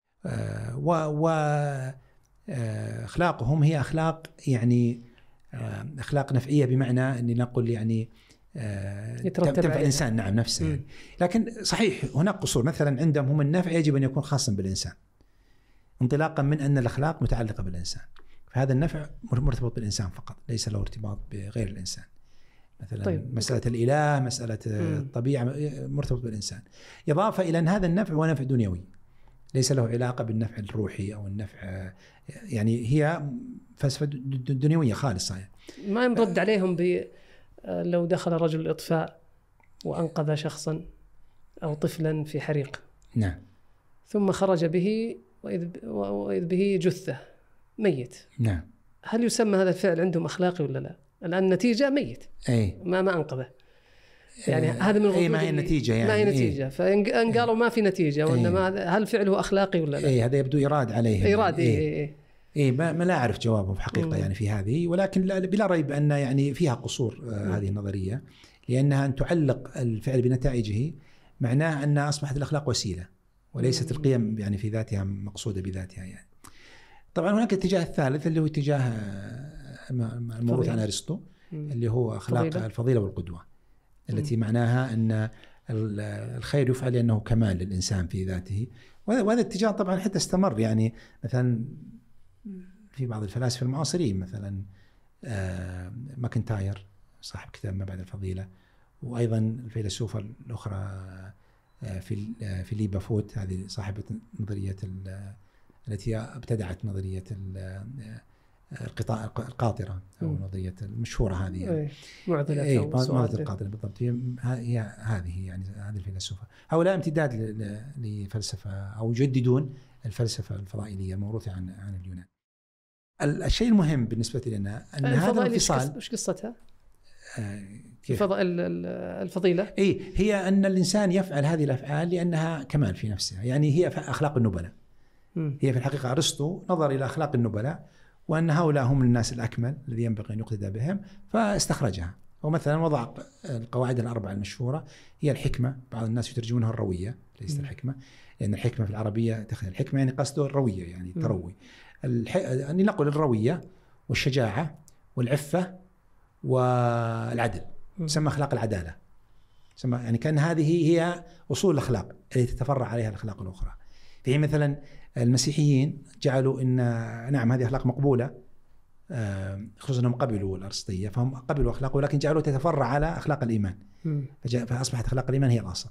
وأخلاقهم هي أخلاق يعني أخلاق نفعية، بمعنى أني نقول يعني تنفع الإنسان نعم نفسه يعني. لكن صحيح هناك قصور، مثلا عندهم هم النفع يجب أن يكون خاصا بالإنسان، انطلاقا من أن الأخلاق متعلقة بالإنسان، فهذا النفع مرتبط بالإنسان فقط، ليس له ارتباط بغير الإنسان. مثلا طيب. مسألة الإله، مسألة الطبيعة مرتبط بالإنسان، إضافة إلى أن هذا النفع هو نفع دنيوي ليس له علاقة بالنفع الروحي أو النفع، يعني هي فلسفة دنيوية خالصة يعني. ما ينرد عليهم ب لو دخل رجل الإطفاء وأنقذ شخصا أو طفلا في حريق، نعم، ثم خرج به وإذ به جثة ميت، نعم، هل يسمى هذا الفعل عندهم أخلاقي ولا لا؟ الآن النتيجة ميت، أي ما ما أنقذه، يعني أي هذا من أي ما هي النتيجة يعني، ما هي نتيجة إيه؟ فإن قالوا ما في نتيجة وإنما هل فعله أخلاقي ولا لا؟ أي هذا يبدو إيراد عليه، إيراد إيه إيه, إيه. إيه ما, ما لا أعرف جوابه في حقيقة يعني في هذه، ولكن بلا ريب أن يعني فيها قصور آه هذه النظرية، لأنها أن تعلق الفعل بنتائجه معناه أن أصبحت الأخلاق وسيلة وليست القيم يعني في ذاتها مقصودة بذاتها يعني. طبعا هناك الاتجاه الثالث اللي هو اتجاه الموروث عن أرسطو اللي هو أخلاق فضيلة. الفضيلة والقدوة التي م. معناها أن الخير يفعل لأنه كمال للإنسان في ذاته، وهذا الاتجاه طبعا حتى استمر يعني مثلا في بعض الفلاسفة المعاصرين، مثلا ماكنتاير صاحب كتاب ما بعد الفضيلة، وأيضا الفيلسوفة الأخرى في فيليبا فوت، هذه صاحبة نظرية التي ابتدعت نظرية القاطرة أو نظرية المشهورة هذه يعني. معضلة أي معضلة القاطرة بالضبط، هي هذه يعني هذه الفلسفة. هؤلاء امتداد لفلسفة أو يجددون الفلسفة الفضائية الموروثة عن عن اليونان. الشيء المهم بالنسبة لنا أن هذا الانفصال وش قصتها؟ آه الفضيلة إيه هي أن الإنسان يفعل هذه الأفعال لأنها كمال في نفسها، يعني هي أخلاق النبلاء. هي في الحقيقة أرسطو نظر إلى أخلاق النبلاء وأن هؤلاء هم الناس الأكمل الذي ينبغي أن يقتدى بهم، فاستخرجها. ومثلا وضع القواعد الأربعة المشهورة، هي الحكمة، بعض الناس يترجمونها الروية ليست الحكمة، لأن الحكمة في العربية تخيل الحكمة يعني قصده الروية يعني التروي، الح... أن نقول الروية والشجاعة والعفة والعدل، تسمى أخلاق العدالة، تسمى يعني كأن هذه هي أصول الأخلاق التي تتفرع عليها الأخلاق الأخرى. في مثلا المسيحيين جعلوا إن نعم هذه أخلاق مقبولة، خصوصا أنهم قبلوا الأرسطية فهم قبلوا أخلاقه، ولكن جعلوا تتفرع على أخلاق الإيمان، فأصبحت أخلاق الإيمان هي الأصل.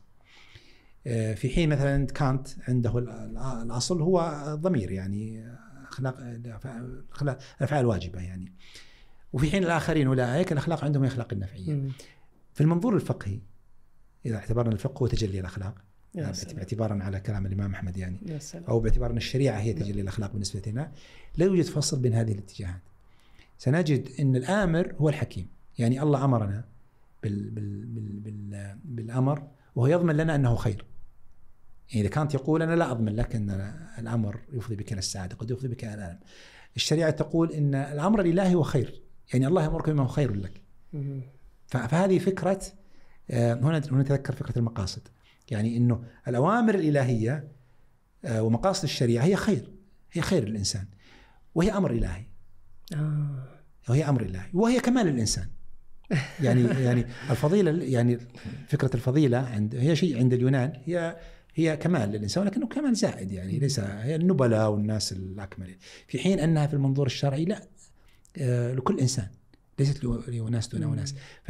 في حين مثلا كانت عنده الأصل هو الضمير، يعني أخلاق الأفعال الواجبة يعني. وفي حين الآخرين أولئك الأخلاق عندهم هي أخلاق النفعية. في المنظور الفقهي إذا اعتبرنا الفقه هو تجلي الأخلاق باعتبارا على كلام الإمام أحمد يعني، أو باعتبار أن الشريعة هي تجلي الأخلاق بالنسبة لنا، لا يوجد فصل بين هذه الاتجاهات. سنجد أن الآمر هو الحكيم، يعني الله أمرنا بال بال بال بال بالأمر وهو يضمن لنا أنه خير. يعني إذا كانت يقول أنا لا أضمن لك أن الأمر يفضي بك إلى السعادة، قد يفضي بك إلى الألم. الشريعة تقول أن الأمر الإلهي هو خير، يعني الله يأمرك بما هو خير لك. فهذه فكرة، هنا نتذكر فكرة المقاصد، يعني أنه الأوامر الإلهية ومقاصد الشريعة هي خير، هي خير للإنسان، وهي أمر إلهي، وهي أمر إلهي وهي كمال الإنسان. يعني يعني الفضيلة، يعني فكرة الفضيلة عند هي شيء عند اليونان هي هي كمال للإنسان، ولكنه كمال زائد، يعني ليس هي النبلاء والناس الأكمل، في حين أنها في المنظور الشرعي لا، لكل إنسان، ليست لناس دون وناس.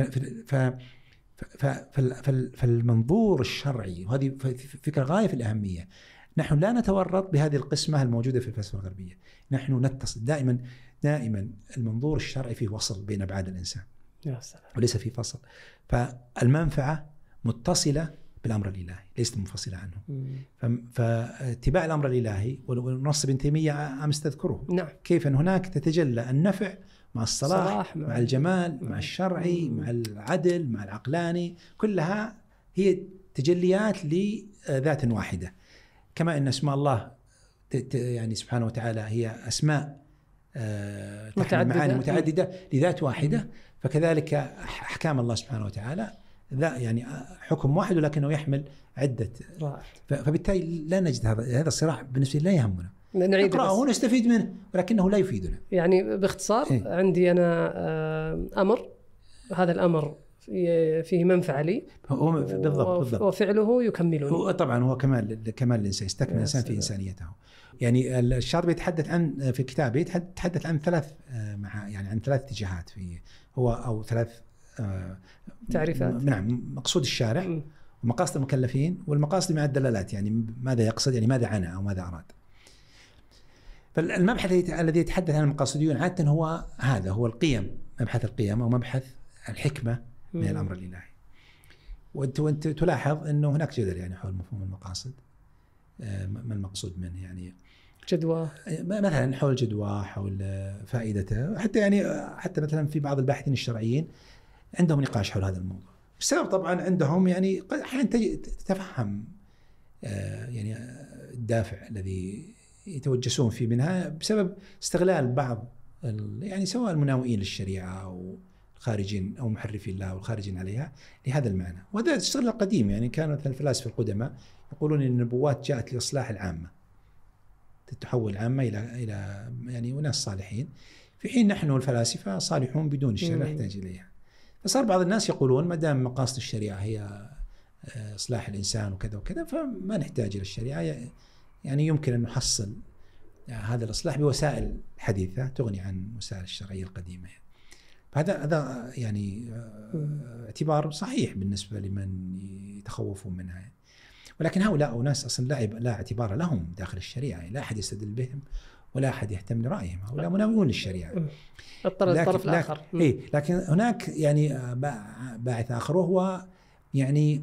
فالمنظور الشرعي، وهذه فكرة غاية في الأهمية، نحن لا نتورط بهذه القسمة الموجودة في الفلسفة الغربية، نحن نتصل دائما دائما المنظور الشرعي فيه وصل بين أبعاد الإنسان يا سلام. وليس في فصل، فالمنفعة متصلة بالأمر الإلهي ليست منفصلة عنه. فاتباع الأمر الإلهي، ونص ابن تيمية أمس تذكره، نعم. كيف أن هناك تتجلى النفع مع الصلاح، مع, مع الجمال، مع الشرعي، مع العدل، مع العقلاني، كلها هي تجليات لذات واحدة. كما أن اسماء الله يعني سبحانه وتعالى هي أسماء آه تحمل معاني متعددة لذات واحدة، فكذلك أحكام الله سبحانه وتعالى لا يعني حكم واحد ولكنه يحمل عدة. فبالتالي لا نجد هذا هذا الصراع بالنسبة لي لا يهمنا، نقرأه ونستفيد منه ولكنه لا يفيدنا. يعني باختصار إيه؟ عندي أنا أمر، هذا الأمر فيه منفعة لي هو بالضبط, بالضبط وفعله يكملني. هو طبعا هو كمال كمال الإنسان، يستكمل الإنسان في إنسانيته. يعني الشاطبي يتحدث عن في كتابه يتحدث عن ثلاث مع يعني عن ثلاث اتجاهات في هو أو ثلاث تعريفات. نعم، مقصود الشارع ومقاصد المكلفين والمقاصد مع الدلالات، يعني ماذا يقصد، يعني ماذا عنى أو ماذا أراد. فالمبحث الذي يتحدث عن المقاصديون عادة هو هذا، هو القيم، مبحث القيم أو مبحث الحكمة من الأمر الإلهي. وأنت وأنت تلاحظ أنه هناك جدل يعني حول مفهوم المقاصد، ما المقصود منه، يعني جدوى مثلا حول جدوى، حول فائدته، حتى يعني حتى مثلا في بعض الباحثين الشرعيين عندهم نقاش حول هذا الموضوع. السبب طبعا عندهم يعني أحيانا تتفهم يعني الدافع الذي يتوجسون فيه منها بسبب استغلال بعض يعني سواء المناوئين للشريعة أو الخارجين أو محرفين لها والخارجين عليها لهذا المعنى. وهذا استغلال قديم، يعني كانت الفلاسفة القدماء يقولون إن النبوات جاءت لإصلاح العامة، تتحول العامة إلى إلى يعني وناس صالحين، في حين نحن الفلاسفة صالحون بدون الشريعة لا نحتاج إليها. فصار بعض الناس يقولون ما دام مقاصد الشريعة هي إصلاح الإنسان وكذا وكذا فما نحتاج إلى الشريعة، يعني يمكن أن نحصل هذا الإصلاح بوسائل حديثة تغني عن وسائل الشرعية القديمة. هذا هذا يعني اعتبار صحيح بالنسبة لمن يتخوفون منها، ولكن هؤلاء ناس أصلا لا لا اعتبار لهم داخل الشريعة، لا أحد يستدل بهم ولا أحد يهتم لرأيهم، هؤلاء مناوئون للشريعة. الطرف الآخر. إيه، لكن هناك يعني باعث آخر وهو يعني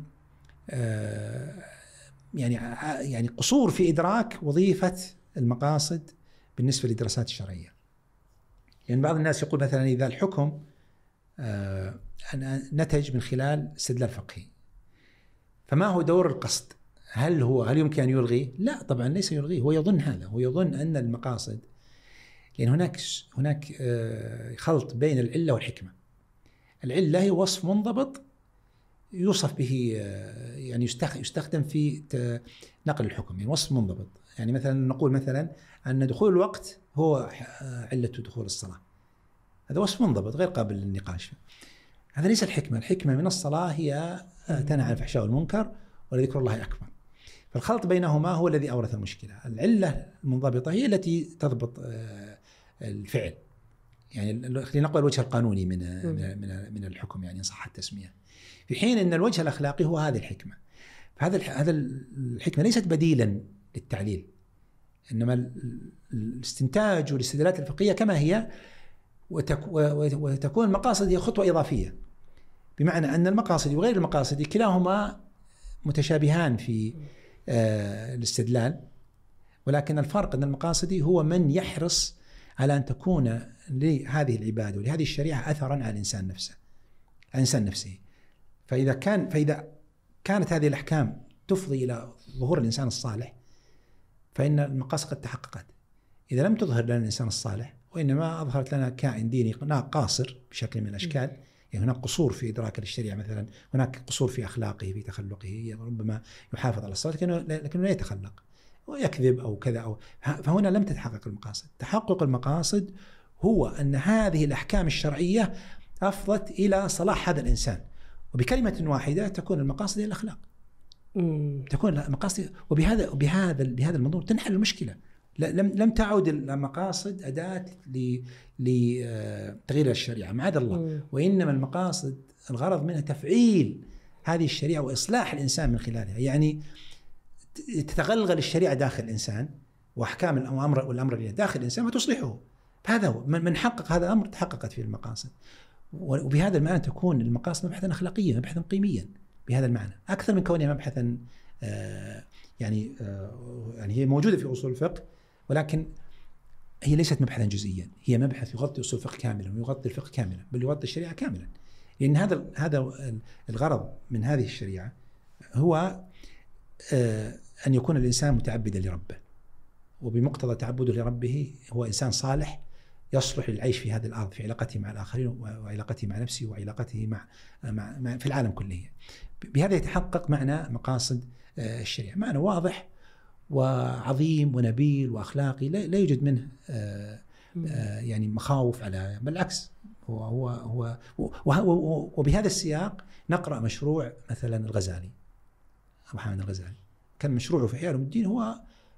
آه يعني يعني قصور في إدراك وظيفة المقاصد بالنسبة للدراسات الشرعية. يعني بعض الناس يقول مثلا إذا الحكم آه نتج من خلال استدلال فقهي، فما هو دور القصد؟ هل هو هل يمكن أن يلغي؟ لا طبعا ليس يلغيه، هو يظن هذا، هو يظن أن المقاصد، لأن هناك هناك آه خلط بين العلة والحكمة. العلة هي وصف منضبط يوصف به آه يعني يستخدم في نقل الحكم، يعني وصف منضبط. يعني مثلا نقول مثلا أن دخول الوقت هو علة دخول الصلاة، هذا وصف منضبط غير قابل للنقاش. هذا ليس الحكمة. الحكمة من الصلاة هي تنهى عن الفحشاء والمنكر ولذكر الله أكبر. فالخلط بينهما هو الذي أورث المشكلة. العلة المنضبطة هي التي تضبط الفعل، يعني خلينا نقول الوجه القانوني من من من الحكم، يعني إن صح التسمية، في حين أن الوجه الأخلاقي هو هذه الحكمة. فهذا هذا الحكمة ليست بديلا للتعليل، إنما الاستنتاج والاستدلالات الفقهية كما هي، وتكون المقاصد هي خطوة إضافية، بمعنى أن المقاصد وغير المقاصد كلاهما متشابهان في الاستدلال، ولكن الفرق أن المقاصد هو من يحرص على أن تكون لهذه العبادة ولهذه الشريعة أثرا على الإنسان نفسه، الإنسان نفسه. فإذا كان فإذا كانت هذه الأحكام تفضي إلى ظهور الإنسان الصالح فإن المقاصد قد تحققت. إذا لم تظهر لنا الإنسان الصالح وإنما أظهرت لنا كائن ديني قاصر بشكل من الأشكال، يعني هناك قصور في إدراك الشريعة، مثلا هناك قصور في أخلاقه في تخلقه، ربما يحافظ على الصلاة لكنه, لكنه لا يتخلق ويكذب أو كذا أو، فهنا لم تتحقق المقاصد. تحقق المقاصد هو أن هذه الأحكام الشرعية أفضت إلى صلاح هذا الإنسان، وبكلمة واحدة تكون المقاصد هي الأخلاق. مم. تكون المقاصد، وبهذا وبهذا بهذا المنظور تنحل المشكلة. لم لم تعد المقاصد أداة لتغيير الشريعة معاذ الله، مم. وإنما المقاصد الغرض منها تفعيل هذه الشريعة وإصلاح الإنسان من خلالها، يعني تتغلغل الشريعة داخل الإنسان وأحكام الأمر والأمر اللي داخل الإنسان وتصلحه. هذا هو من حقق هذا الأمر تحققت فيه المقاصد، وبهذا المعنى تكون المقاصد مبحثا أخلاقيا مبحثا قيميا بهذا المعنى أكثر من كونها مبحثا آه يعني آه يعني هي موجودة في أصول الفقه، ولكن هي ليست مبحثا جزئيا، هي مبحث يغطي أصول الفقه كاملا ويغطي الفقه كاملا بل يغطي الشريعة كاملا. لأن هذا هذا الغرض من هذه الشريعة هو آه أن يكون الإنسان متعبدا لربه، وبمقتضى تعبده لربه هو إنسان صالح يصلح للعيش في هذه الأرض في علاقته مع الآخرين وعلاقته مع نفسه وعلاقته مع, مع, مع في العالم كله. بهذا يتحقق معنى مقاصد الشريعة، معنى واضح وعظيم ونبيل وأخلاقي لا يوجد منه يعني مخاوف، على بالعكس هو هو هو وهو وبهذا السياق نقرأ مشروع مثلا الغزالي، أبو حامد الغزالي كان مشروعه في إحياء علوم الدين هو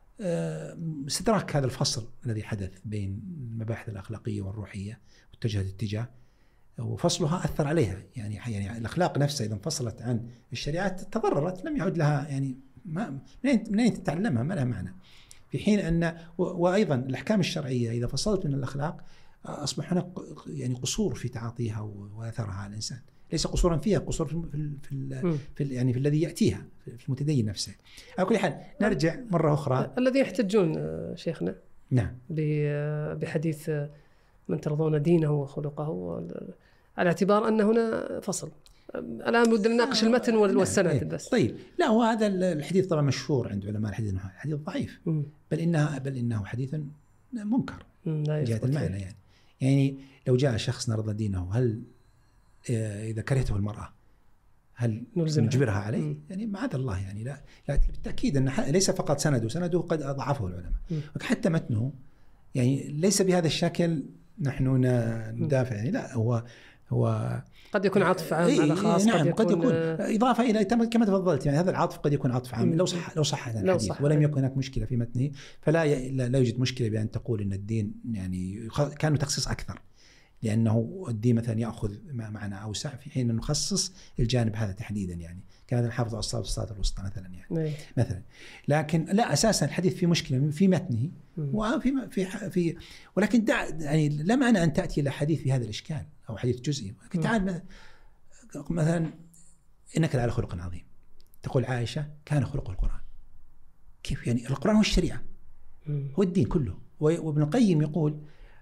استدراك هذا الفصل الذي حدث بين المباحث الأخلاقية والروحية واتجهت اتجاه، وفصلها أثر عليها. يعني يعني الأخلاق نفسها إذا انفصلت عن الشريعات تضررت، لم يعد لها يعني ما منين تتعلمها، ما لها معنى. في حين أن وأيضا الأحكام الشرعية إذا فصلت من الأخلاق أصبح هناك يعني قصور في تعاطيها وأثرها على الإنسان، ليس قصورا فيها، قصور في في في, في يعني في الذي يأتيها في المتدين نفسه. على كل حال نرجع مرة أخرى الذين يحتجون شيخنا نعم بحديث من ترضون دينه وخلقه على اعتبار أن هنا فصل. الآن بدنا نناقش المتن والسند بس. طيب لا، هو هذا الحديث طبعا مشهور عند علماء الحديث انه حديث ضعيف، بل انها بل انه حديث منكر جهة المعنى. يعني يعني لو جاء شخص نرضى دينه، هل اذا كرهته المرأة هل نجبرها عليه؟ مم. يعني معاذ الله، يعني لا, لا بالتأكيد أن ليس فقط سنده سنده قد أضعفه العلماء، حتى متنه يعني ليس بهذا الشكل نحن ندافع. يعني لا، هو هو قد يكون عطف عام على خاص. نعم، قد يكون, قد يكون إضافة إلى كما تفضلت، يعني هذا العطف قد يكون عطف عام لو صح لو صح هذا الحديث صح ولم يكن هناك مشكلة في متنه، فلا ي... لا يوجد مشكلة بأن تقول إن الدين يعني كان تخصيص أكثر، لأنه الدين مثلا يأخذ معنى أوسع، في حين نخصص الجانب هذا تحديدا. يعني كان الحافظ على الصلاة والصلاة الوسطى مثلا يعني مثلا. لكن لا، أساسا الحديث في مشكلة في متنه وفي في في ولكن دع يعني لا معنى أن تأتي إلى حديث في هذا الإشكال أو حديث جزئي. تعال مثلا إنك لعلى خلق عظيم، تقول عائشة كان خلقه القرآن. كيف يعني؟ القرآن هو الشريعة، هو الدين كله. وابن القيم يقول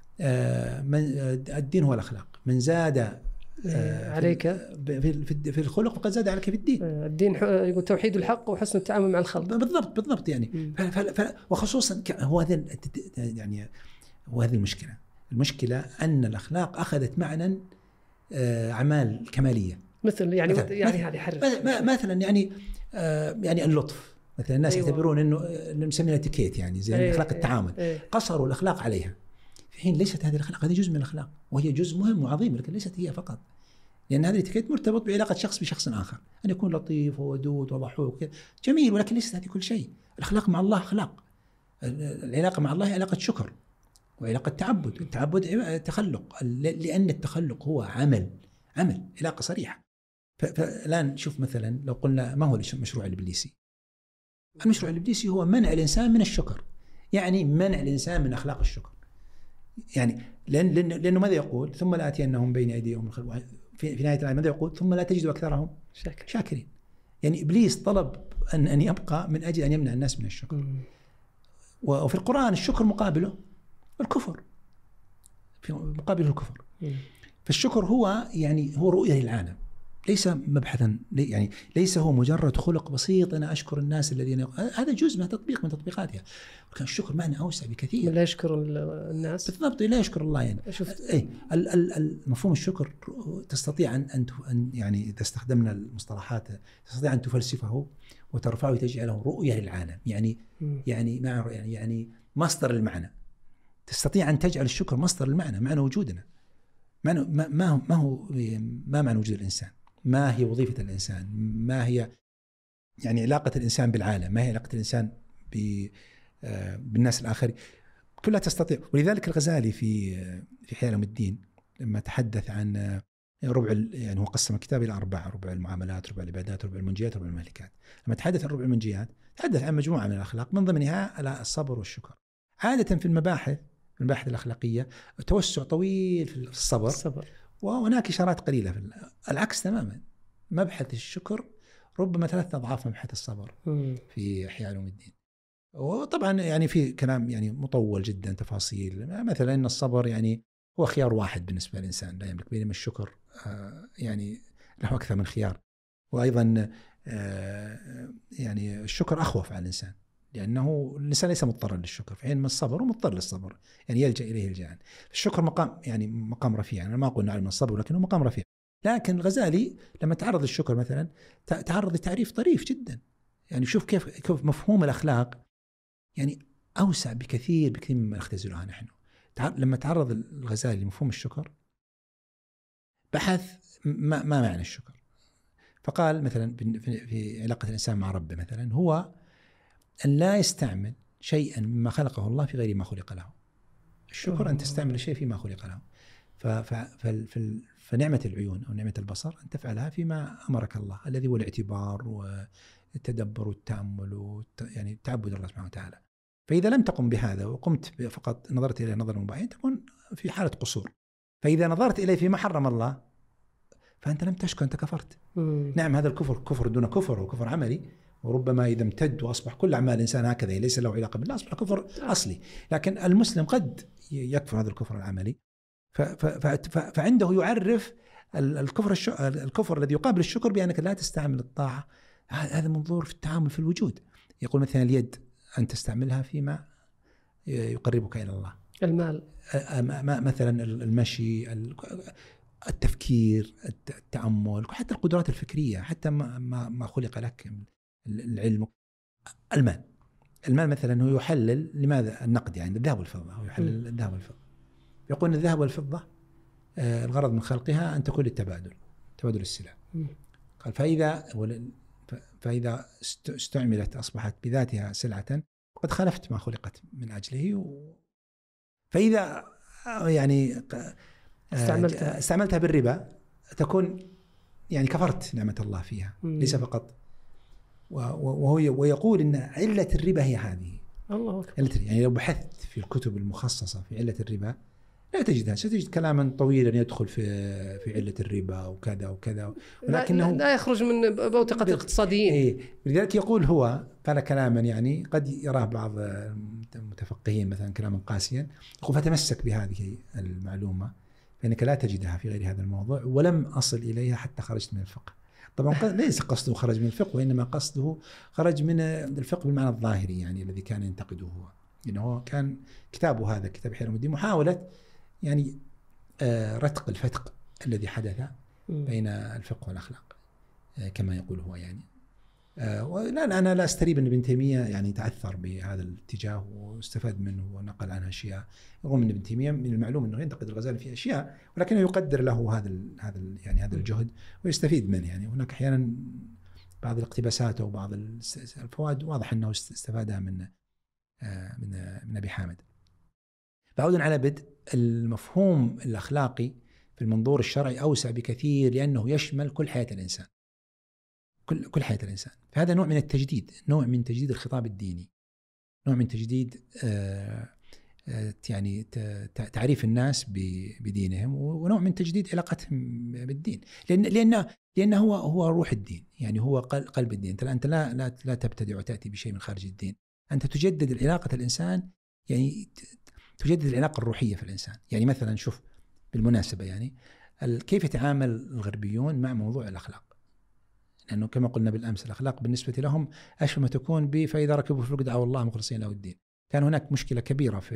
من الدين هو الأخلاق، من زاد عليك في في الخلق فقد زاد عليك في الدين. الدين يقول توحيد الحق وحسن التعامل مع الخلق. بالضبط بالضبط يعني. وخصوصا هو هذا يعني هو هذه المشكلة. المشكلة أن الأخلاق أخذت معنى أعمال كمالية، مثل يعني مثل يعني هذه حرف مثلا يعني يعني اللطف مثلا. الناس أيوة. يعتبرون إنه نسميها اتيكيت، يعني زي أيه أخلاق التعامل. أيه قصروا الأخلاق عليها، في حين ليست هذه الأخلاق، هذه جزء من الأخلاق وهي جزء مهم وعظيم، لكن ليست هي فقط. لأن هذا الاتيكيت مرتبط بعلاقة شخص بشخص آخر، أن يكون لطيف وودود وضحوك جميل، ولكن ليست هذه كل شيء. الأخلاق مع الله أخلاق، العلاقة مع الله علاقة شكر وعلاقة تعبد. التعبد تخلق، لأن التخلق هو عمل عمل علاقة صريحة. فالآن شوف مثلا لو قلنا ما هو المشروع الإبليسي؟ المشروع الإبليسي هو منع الإنسان من الشكر، يعني منع الإنسان من أخلاق الشكر. يعني لأن لأنه ماذا يقول؟ ثم لا أتينهم بين أيديهم في, في نهاية الآية ماذا يقول؟ ثم لا تجد أكثرهم شاكر. شاكرين. يعني إبليس طلب أن أن يبقى من أجل أن يمنع الناس من الشكر. م. وفي القرآن الشكر مقابله الكفر، في مقابله الكفر. م. فالشكر هو يعني هو رؤية للعالم، ليس مبحثا، يعني ليس هو مجرد خلق بسيط أنا أشكر الناس الذين يق... هذا جزء من تطبيق من تطبيقاتها. وكان الشكر معنى أوسع بكثير. لا يشكر الناس بالضبط، لا يشكر الله. يعني شفت إيه المفهوم الشكر تستطيع أن أن يعني إذا استخدمنا المصطلحات تستطيع أن تفلسفه وترفعه وتجعله رؤية للعالم. يعني م. يعني مع يعني يعني مصدر المعنى. تستطيع أن تجعل الشكر مصدر المعنى، معنى وجودنا. معنى ما ما ما هو ما معنى وجود الإنسان؟ ما هي وظيفة الإنسان؟ ما هي يعني علاقة الإنسان بالعالم؟ ما هي علاقة الإنسان بالناس الآخرين؟ كلها تستطيع. ولذلك الغزالي في في إحياء علوم الدين لما تحدث عن ربع، يعني هو قسم الكتاب إلى أربعة: ربع المعاملات، ربع العبادات، ربع المنجيات، ربع المهلكات. لما تحدث عن ربع المنجيات تحدث عن مجموعة من الأخلاق من ضمنها الصبر والشكر. عادة في المباحث المباحث الأخلاقية توسع طويل في الصبر, الصبر. وهناك إشارات قليلة في العكس تماما. مبحث الشكر ربما ثلاثة أضعاف مبحث الصبر م. في إحياء علوم الدين. وطبعا يعني في كلام يعني مطول جدا تفاصيل، مثلا إن الصبر يعني هو خيار واحد بالنسبة للإنسان لا يملك، بينما الشكر آه يعني له أكثر من خيار. وأيضا آه يعني الشكر أخوف على الإنسان، لأنه الإنسان ليس مضطرا للشكر، في حين من الصبر ومضطر للصبر، يعني يلجأ إليه الجان. الشكر مقام يعني مقام رفيع، أنا ما أقول نعلم من الصبر ولكنه مقام رفيع. لكن الغزالي لما تعرض للشكر مثلا تعرض لتعريف طريف جدا، يعني شوف كيف كيف مفهوم الأخلاق يعني أوسع بكثير بكثير مما نختزلها نحن. لما تعرض الغزالي لمفهوم الشكر بحث ما, ما معنى الشكر، فقال مثلا في علاقة الإنسان مع ربه مثلا هو أن لا يستعمل شيئا مما خلقه الله في غير ما خلق له. الشكر أن تستعمل الشيء فيما خلق له. فنعمة العيون أو نعمة البصر أن تفعلها فيما أمرك الله، الذي هو الاعتبار والتدبر والتأمل يعني تعبد الله سبحانه وتعالى. فإذا لم تقم بهذا وقمت فقط نظرت إليه نظر مباين تكون في حالة قصور. فإذا نظرت إليه فيما حرم الله فأنت لم تشكر، أنت كفرت. مم. نعم هذا الكفر كفر دون كفر وكفر عملي، وربما إذا امتد وأصبح كل أعمال الإنسان هكذا ليس له علاقة بالله أصبح كفر أصلي. لكن المسلم قد يكفر هذا الكفر العملي، فعنده يعرف الكفر الكفر الذي يقابل الشكر بأنك لا تستعمل الطاعة. هذا منظور في التعامل في الوجود. يقول مثلا اليد أن تستعملها فيما يقربك إلى الله، المال مثلا المشي، التفكير، التأمل، حتى القدرات الفكرية، حتى ما ما خلق لك العلم. المال المال مثلا هو يحلل لماذا النقد، يعني الذهب والفضة هو يحلل الذهب والفضة. يقول الذهب والفضة الغرض من خلقها أن تكون للتبادل، تبادل السلع. قال فإذا فإذا استعملت أصبحت بذاتها سلعة قد خالفت ما خلقت من أجله. و فإذا يعني استعملتها استعملتها بالربا تكون يعني كفرت نعمة الله فيها. مم. ليس فقط، وهو ويقول إن علة الربا هي هذه. الله أكبر. يعني لو بحثت في الكتب المخصصة في علة الربا لا تجدها، ستجد كلاما طويلا يدخل في في علة الربا وكذا وكذا، ولكنه لا يخرج من بوتقة الاقتصاديين. إيه، لذلك يقول هو قال كلاما يعني قد يراه بعض المتفقهين مثلا كلاما قاسيا، يقول فتمسك بهذه المعلومة فإنك لا تجدها في غير هذا الموضوع، ولم أصل إليها حتى خرجت من الفقه. طبعا ليس قصده خرج من الفقه، وإنما قصده خرج من الفقه بالمعنى الظاهري يعني الذي كان ينتقده هو. إنه كان كتابه هذا كتاب إحياء الدين محاولة يعني آه رتق الفتق الذي حدث بين الفقه والأخلاق آه كما يقول هو يعني. آه ولا أنا لا أستريب أن ابن تيمية يعني تعثر بهذا الاتجاه واستفاد منه ونقل عنها أشياء. رغم أن ابن تيمية من المعلوم أنه ينتقد الغزالي في أشياء، ولكنه يقدر له هذا هذا يعني هذا الجهد ويستفيد منه. يعني هناك أحيانا بعض الاقتباسات أو بعض الفوائد واضح أنه استفادها من آه من آه من أبي حامد. بعودا على بدء المفهوم الأخلاقي في المنظور الشرعي أوسع بكثير، لأنه يشمل كل حياة الإنسان، كل كل حياة الإنسان. فهذا نوع من التجديد، نوع من تجديد الخطاب الديني، نوع من تجديد آه آه يعني تعريف الناس بدينهم، ونوع من تجديد علاقتهم بالدين، لأن لأنه لأنه هو هو روح الدين، يعني هو قلب الدين. أنت لا لا لا تبتدع وتأتي بشيء من خارج الدين، أنت تجدد علاقة الإنسان، يعني تجدد العلاقة الروحية في الإنسان. يعني مثلا شوف بالمناسبة يعني كيف يتعامل الغربيون مع موضوع الأخلاق، لأنه كما قلنا بالأمس الأخلاق بالنسبة لهم أشبه ما تكون ب فإذا ركبوا في الفلك دعوا الله مخلصين له الدين. كان هناك مشكلة كبيرة في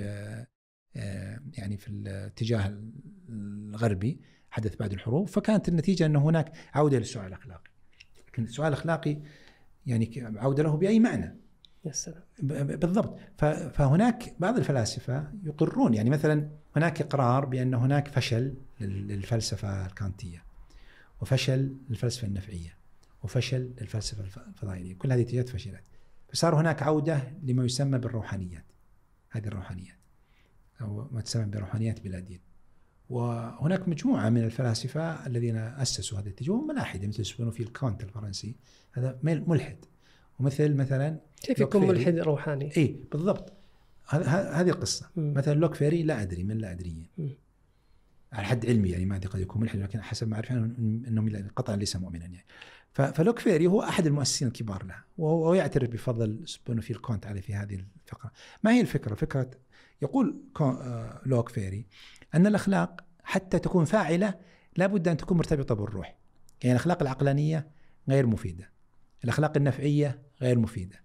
يعني في الاتجاه الغربي حدث بعد الحروب، فكانت النتيجة أنه هناك عودة للسؤال الأخلاقي. لكن السؤال الأخلاقي يعني عودة له بأي معنى؟ بالضبط. فهناك بعض الفلاسفة يقرون، يعني مثلا هناك إقرار بأن هناك فشل للفلسفة الكانتية، وفشل للفلسفة النفعية، وفشل للفلسفة الفضائية. كل هذه الاتجاهات فشلت، فصار هناك عودة لما يسمى بالروحانيات. هذه الروحانيات أو ما تسمى بروحانيات بلا دين. وهناك مجموعة من الفلاسفة الذين أسسوا هذا الاتجاه ملاحدة، مثل سبينوفيل كانت الفرنسي، هذا ملحد. ومثل مثلا كيف يكون ملحد روحاني؟ إيه بالضبط، هذه القصة. م. مثلا لوك فيري لا أدري من لا أدريين على حد علمي، يعني ما أدري قد يكون ملحد، لكن حسب ما أعرف أنه قطعا ليس مؤمنا يعني. فلوك فيري هو أحد المؤسسين الكبار له، وهو يعترف بفضل سبينوفيل كانت عليه في هذه الفقرة. ما هي الفكرة؟ فكرة يقول لوك فيري أن الأخلاق حتى تكون فاعلة لابد أن تكون مرتبطة بالروح. يعني الأخلاق العقلانية غير مفيدة، الأخلاق النفعية غير مفيدة،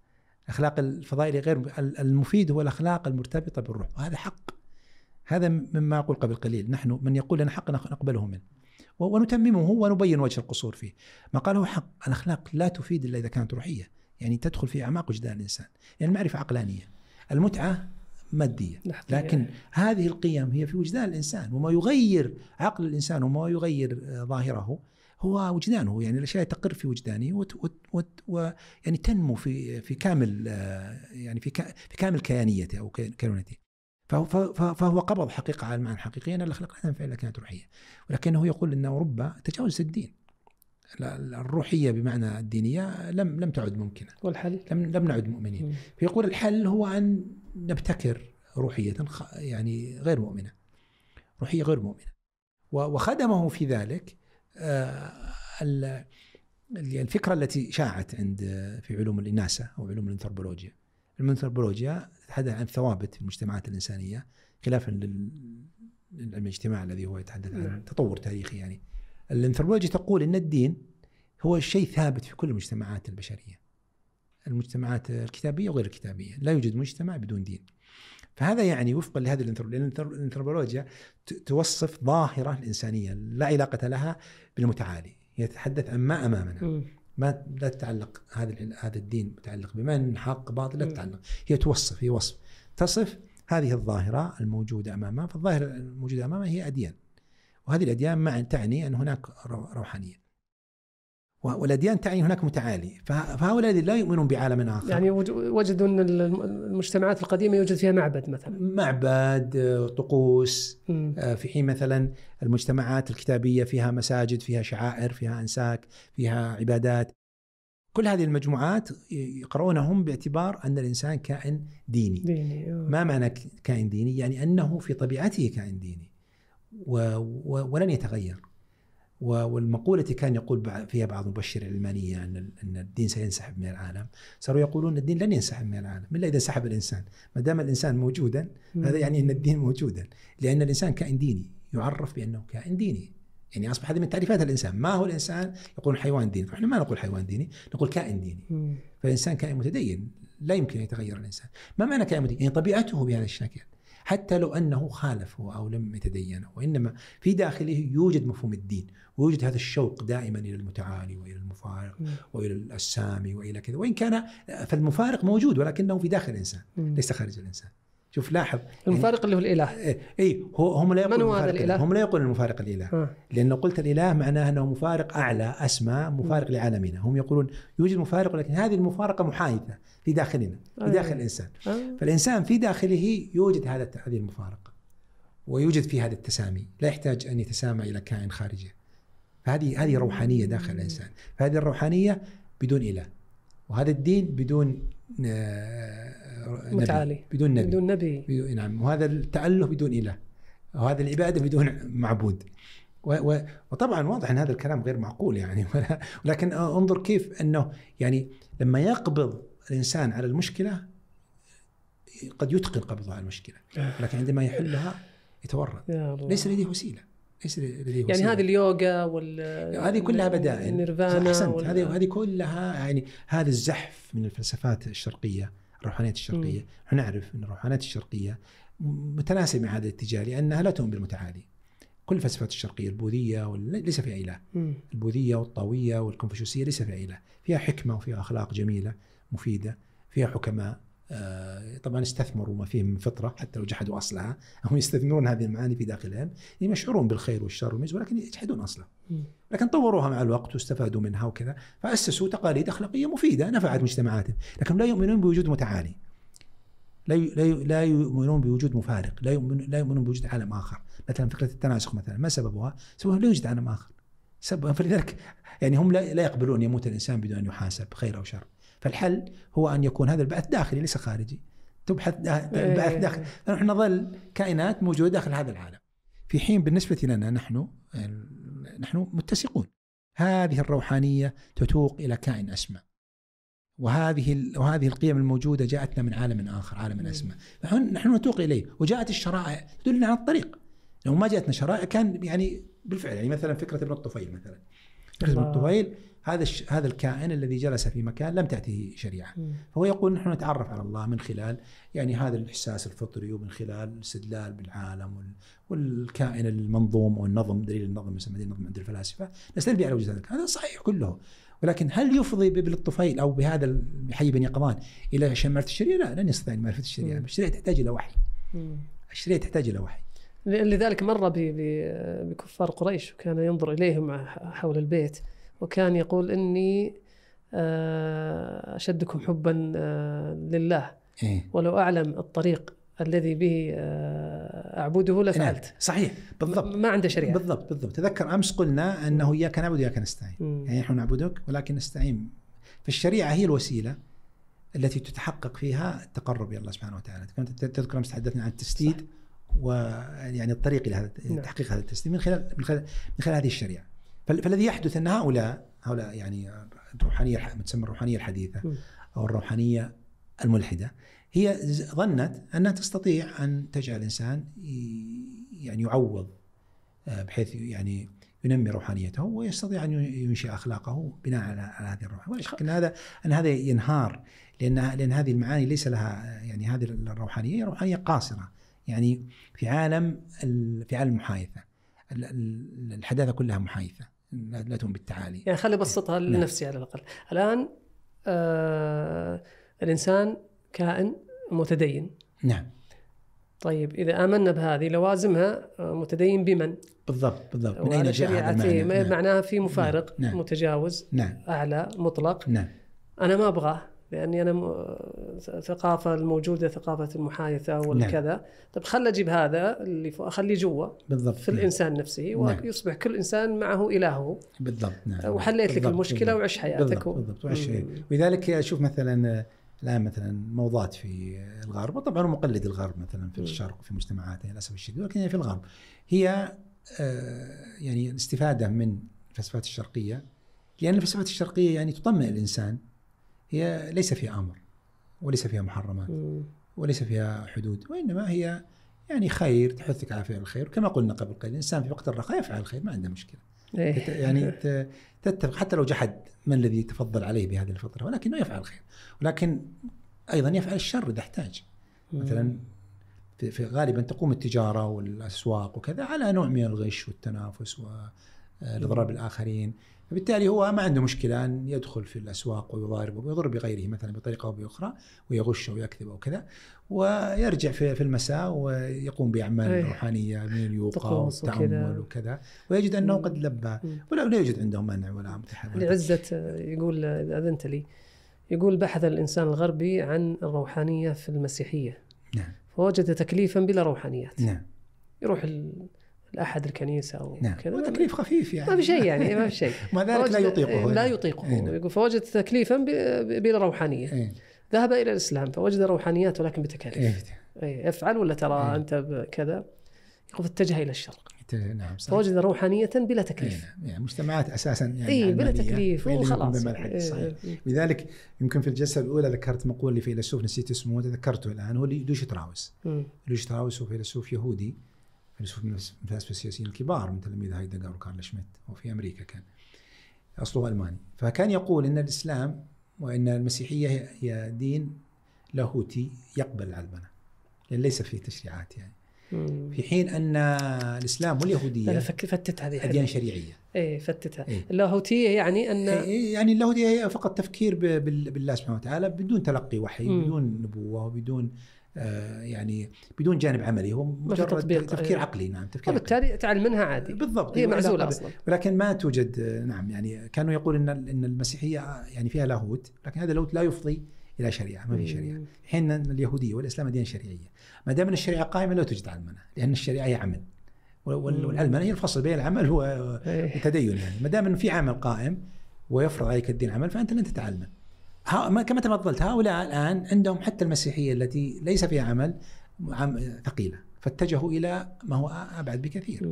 الأخلاق الفضائلية غير المفيد هو الأخلاق المرتبطة بالروح، وهذا حق. هذا مما أقول قبل قليل، نحن من يقول لنا حق نقبله منه ونتممه ونبين وجه القصور فيه. ما قاله حق. الأخلاق لا تفيد إلا إذا كانت روحية، يعني تدخل في أعماق وجدان الإنسان. يعني المعرفة عقلانية، المتعة مادية، لكن هذه القيم هي في وجدان الإنسان، وما يغير عقل الإنسان وما يغير ظاهره هو وجدانه. يعني الأشياء تقر في وجدانه وت وت وت و يعني تنمو في في كامل يعني في في كامل كيانيته أو كينونته. فهو, فهو قبض حقيقة على المعنى الحقيقي أن الأخلاق لا تنفع إلا كانت روحية، ولكنه يقول أن أوروبا تجاوزت الدين. الروحية بمعنى الدينية لم لم تعد ممكنة، والحل لم لم نعد مؤمنين. م. فيقول الحل هو أن نبتكر روحية يعني غير مؤمنة، روحية غير مؤمنة. وخدمه في ذلك الفكرة التي شاعت عند في علوم الإناسة أو علوم الأنثروبولوجيا. الأنثروبولوجيا تتحدث عن ثوابت في المجتمعات الإنسانية خلافا للعلم الاجتماعي الذي هو يتحدث عن تطور تاريخي. يعني الأنثروبولوجيا تقول أن الدين هو شيء ثابت في كل المجتمعات البشرية، المجتمعات الكتابية وغير الكتابية. لا يوجد مجتمع بدون دين. فهذا يعني وفقا لهذه الأنثروبولوجيا توصف ظاهرة الإنسانية لا علاقة لها بالمتعالي، يتحدث عن ما أمامنا، ما لا تتعلق هذا هذا الدين متعلق بمن حق باطل، لا تتعلق. هي توصف، هي وصف تصف هذه الظاهرة الموجودة أمامها. فالظاهرة الموجودة أمامها هي أديان، وهذه الأديان مع تعني أن هناك روحانية، والأديان تعني هناك متعالي. فهؤلاء لا يؤمنون بعالم آخر. يعني وجدوا أن المجتمعات القديمة يوجد فيها معبد مثلا، معبد، طقوس، م. في حين مثلا المجتمعات الكتابية فيها مساجد، فيها شعائر، فيها أنساك، فيها عبادات. كل هذه المجموعات يقرؤونهم باعتبار أن الإنسان كائن ديني, ديني. ما معنى كائن ديني؟ يعني أنه في طبيعته كائن ديني و... و... ولن يتغير. والمقولة كان يقول فيها بعض مبشر العلمانية أن أن الدين سينسحب من العالم، صاروا يقولون الدين لن ينسحب من العالم إلا إذا سحب الإنسان. ما دام الإنسان موجودا هذا يعني أن الدين موجودا، لأن الإنسان كائن ديني يعرف بأنه كائن ديني. يعني أصبح هذه من تعريفات الإنسان. ما هو الإنسان؟ يقول حيوان ديني. فإحنا ما نقول حيوان ديني، نقول كائن ديني. فالإنسان كائن متدين لا يمكن أن يتغير الإنسان. ما معنى كائن متدين؟ يعني طبيعته بهذا الشكل حتى لو أنه خالفه أو لم يتدين، وإنما في داخله يوجد مفهوم الدين، ويوجد هذا الشوق دائما إلى المتعالي وإلى المفارق م. وإلى السامي وإلى كذا، وإن كان فالمفارق موجود ولكنه في داخل الإنسان م. ليس خارج الإنسان. شوف لاحظ المفارق يعني اللي هو الإله. إيه هو هم لا يقولون هذا الإله؟ هم لا يقولون المفارق الإله ها. لأنه قلت الإله معناه أنه مفارق أعلى أسمى، مفارق م. لعالمنا. هم يقولون يوجد مفارق، ولكن هذه المفارقة محايدة في داخلنا، في داخل آه. الإنسان. آه. فالإنسان في داخله يوجد هذا هذه المفارقة، ويوجد في هذا التسامي، لا يحتاج أن يتسامى إلى كائن خارجي. فهذه هذه روحانية داخل الإنسان. فهذه الروحانية بدون إله، وهذا الدين بدون متعالي، نبي. بدون نبي، بدون نبي. بدون نعم. وهذا التأله بدون إله، وهذا العبادة بدون معبود. وطبعا واضح أن هذا الكلام غير معقول يعني، ولكن انظر كيف أنه يعني لما يقبض الإنسان على المشكلة قد يتقن قبضه على المشكلة، لكن عندما يحلها يتورط. ليس لديه وسيلة، ليس لديه يعني هذه اليوغا وال هذه كلها بدائل، النيرفانا وال... هذه هذه كلها يعني هذا الزحف من الفلسفات الشرقية، الروحانيات الشرقية. نحن نعرف أن الروحانيات الشرقية متناسبة مع هذا الاتجاه، لأنها لا تؤمن بالمتعالي. كل الفلسفات الشرقية البوذية ليس فيها إله، البوذية والطاوية والكونفوشيوسية ليس فيها إله، فيها حكمة وفيها أخلاق جميلة مفيدة، فيها حكماء طبعا استثمروا ما فيه من فطرة حتى لو جحدوا أصلها. هم يستثمرون هذه المعاني في داخلهم، يشعرون بالخير والشر والميز، ولكن يجحدون أصلها. لكن طوروها مع الوقت واستفادوا منها وكذا، فأسسوا تقاليد أخلاقية مفيدة نفعت مجتمعاتهم، لكن لا يؤمنون بوجود متعالي، لا لا يؤمنون بوجود مفارق، لا يؤمنون لا يؤمنون بوجود عالم آخر. مثلا فكرة التناسخ مثلا، ما سببها؟ سببها لا يوجد عالم آخر. سبب فلذلك يعني هم لا لا يقبلون يموت الإنسان بدون أن يحاسب خير أو شر. فالحل هو أن يكون هذا البعث داخلي ليس خارجي. تبحث البعث داخل، نحن نظل كائنات موجودة داخل هذا العالم. في حين بالنسبة لنا نحن نحن متسقون. هذه الروحانية تتوق إلى كائن أسمى، وهذه وهذه القيم الموجودة جاءتنا من عالم آخر، عالم أسمى، نحن نتوق إليه. وجاءت الشرائع تدلنا على الطريق. لو ما جاءتنا شرائع كان يعني بالفعل، يعني مثلا فكرة ابن الطفيل مثلا، فكرة ابن الطفيل هذا هذا الكائن الذي جلس في مكان لم تأتيه شريعة. م. فهو يقول نحن نتعرف على الله من خلال يعني هذا الإحساس الفطري، ومن خلال الاستدلال بالعالم والكائن المنظوم والنظم، دليل النظم يسمى النظم عند الفلاسفة، نستدل على وجود ذلك. هذا صحيح كله، ولكن هل يفضي بابن الطفيل أو بهذا حي بن يقظان إلى معرفة الشريعة؟ لا، لن يستطيع معرفة الشريعة. م. الشريعة تحتاج إلى وحي. م. الشريعة تحتاج إلى وحي. لذلك مر بكفار قريش وكان ينظر إليهم حول البيت وكان يقول إني أشدكم حبا لله ولو أعلم الطريق الذي به أعبده لفعلت. صحيح بالضبط، ما عنده شريعة. بالضبط بالضبط. تذكر أمس قلنا أنه إياك نعبد وإياك نستعين، يعني نحن نعبدك ولكن نستعين. فالشريعة هي الوسيلة التي تتحقق فيها التقرب إلى الله سبحانه وتعالى. كنت تذكر أمس تحدثنا عن التسديد ويعني الطريق إلى هذا تحقيق هذا التسديد من خلال من خلال من خلال هذه الشريعة. فالذي يحدث أن هؤلاء هؤلاء يعني الروحانية تسمى الروحانية الحديثة أو الروحانية الملحدة، هي ظنت أنها تستطيع أن تجعل الإنسان يعني يعوض بحيث يعني ينمي روحانيته ويستطيع أن ينشئ أخلاقه بناء على هذه الروح. ولا شك أن هذا أن هذا ينهار، لأن لأن هذه المعاني ليس لها يعني هذه الروحانية هي روحانية قاصرة، يعني في عالم في عالم المحايثة. الحداثة كلها محايثة لا تؤمن بالتعالي. يعني خلي بسطها لنفسي على الأقل. الآن آه الإنسان كائن متدين. نعم. طيب إذا آمنا بهذه لوازمها متدين بمن؟ بالضبط بالضبط. من أين جاء هذا المعنى؟ نعم. معناها في مفارق. نعم. متجاوز. نعم. أعلى مطلق. نعم. أنا ما أبغاه لأني أنا م... ثقافة الموجودة ثقافة المحايثة والكذا. نعم. طب خل أجيب هذا اللي أخليه جوا بالضبط في الإنسان نفسه. نعم. ويصبح كل إنسان معه إلهه. بالضبط. نعم. وحليت لك بالضبط. المشكلة بالضبط. وعيش حياتك. بالضبط. بالضبط. وعيش حياتك. ولذلك أشوف مثلا الآن مثلا موضات في الغرب، وطبعا مقلد الغرب مثلا في الشرق وفي مجتمعاته للأسف الشديد، ولكن في الغرب هي يعني الاستفادة من الفلسفات الشرقية، لأن الفلسفات الشرقية يعني تطمئن الإنسان، هي ليس فيها أمر وليس فيها محرمات وليس فيها حدود، وإنما هي يعني خير، تحثك على فعل الخير. كما قلنا قبل قليل الإنسان في وقت الرخاء يفعل الخير، ما عنده مشكلة. يعني تتفق حتى لو جحد من الذي تفضل عليه بهذه الفترة، ولكنه يفعل الخير. ولكن أيضا يفعل الشر إذا احتاج. مثلا في غالبا تقوم التجارة والأسواق وكذا على نوع من الغش والتنافس والإضرار بالآخرين، فبالتالي هو ما عنده مشكلة أن يدخل في الأسواق ويضارب ويضر بغيره مثلا بطريقة أو بأخرى، ويغش ويكذب وكذا، ويرجع في المساء ويقوم بأعمال روحانية من اليوقظة والتأمل وكذا، ويجد أنه قد لبى ولا لا يوجد عنده منع ولا متحرك. لعزة يقول إذا أذنت لي، يقول بحث الإنسان الغربي عن الروحانية في المسيحية. نعم. فوجد تكليفا بلا روحانيات. نعم. يروح الأحد الكنيسة أو نعم. كذا، وتكليف خفيف يعني ما في شيء يعني ما في شيء ما ذلك لا يطيقه لا يطيقه إيه. يقول فوجد تكليفا بلا روحانية. إيه. ذهب إلى الإسلام فوجد روحانيات ولكن بتكاليف. إيه. افعل ولا ترى إيه. أنت كذا، يقول اتجه إلى الشرق. نعم. فوجد روحانية بلا تكليف. إيه. يعني مجتمعات أساسا يعني إيه بلا تكليف وخلاص. إيه. لذلك يمكن في الجلسة الأولى ذكرت مقول لفيلسوف نسيت اسمه، تذكرته الآن، هو لويس تراوس. لويس تراوس هو فيلسوف يهودي، فيلسوف من الفلاسفة السياسيين الكبار من تلاميذ هايدغر وكارل شميت، وفي أمريكا كان أصله ألماني. فكان يقول إن الإسلام وإن المسيحية هي دين لاهوتي يقبل العلمنة، لأن ليس فيه تشريعات يعني. في حين أن الإسلام واليهودية فتت هذه أديان شريعية. إيه فتتها. إيه. اللاهوتية يعني أن إيه يعني اللاهوتية هي فقط تفكير بالله سبحانه وتعالى بدون تلقي وحي، مم. بدون نبوة وبدون آه يعني بدون جانب عملي، هو مجرد تفكير عقلي. نعم تفكير وبالتالي تعال منها عادي بالضبط، هي معزولة أصلا. ولكن ما توجد نعم يعني كانوا يقول إن إن المسيحية يعني فيها لاهوت، لكن هذا اللاهوت لا يفضي إلى شريعة، ما في شريعة. حين اليهودية والإسلام دين شرعية، ما دام الشريعة قائمة لا توجد علمنة، لأن الشريعة هي عمل والعلمنة هي الفصل بين العمل والتدين. يعني ما دام في عمل قائم ويفرض عليك الدين عمل فأنت لن تتعلم. كما تفضلت هؤلاء الآن عندهم حتى المسيحية التي ليس فيها عمل ثقيلة، فاتجهوا إلى ما هو أبعد بكثير.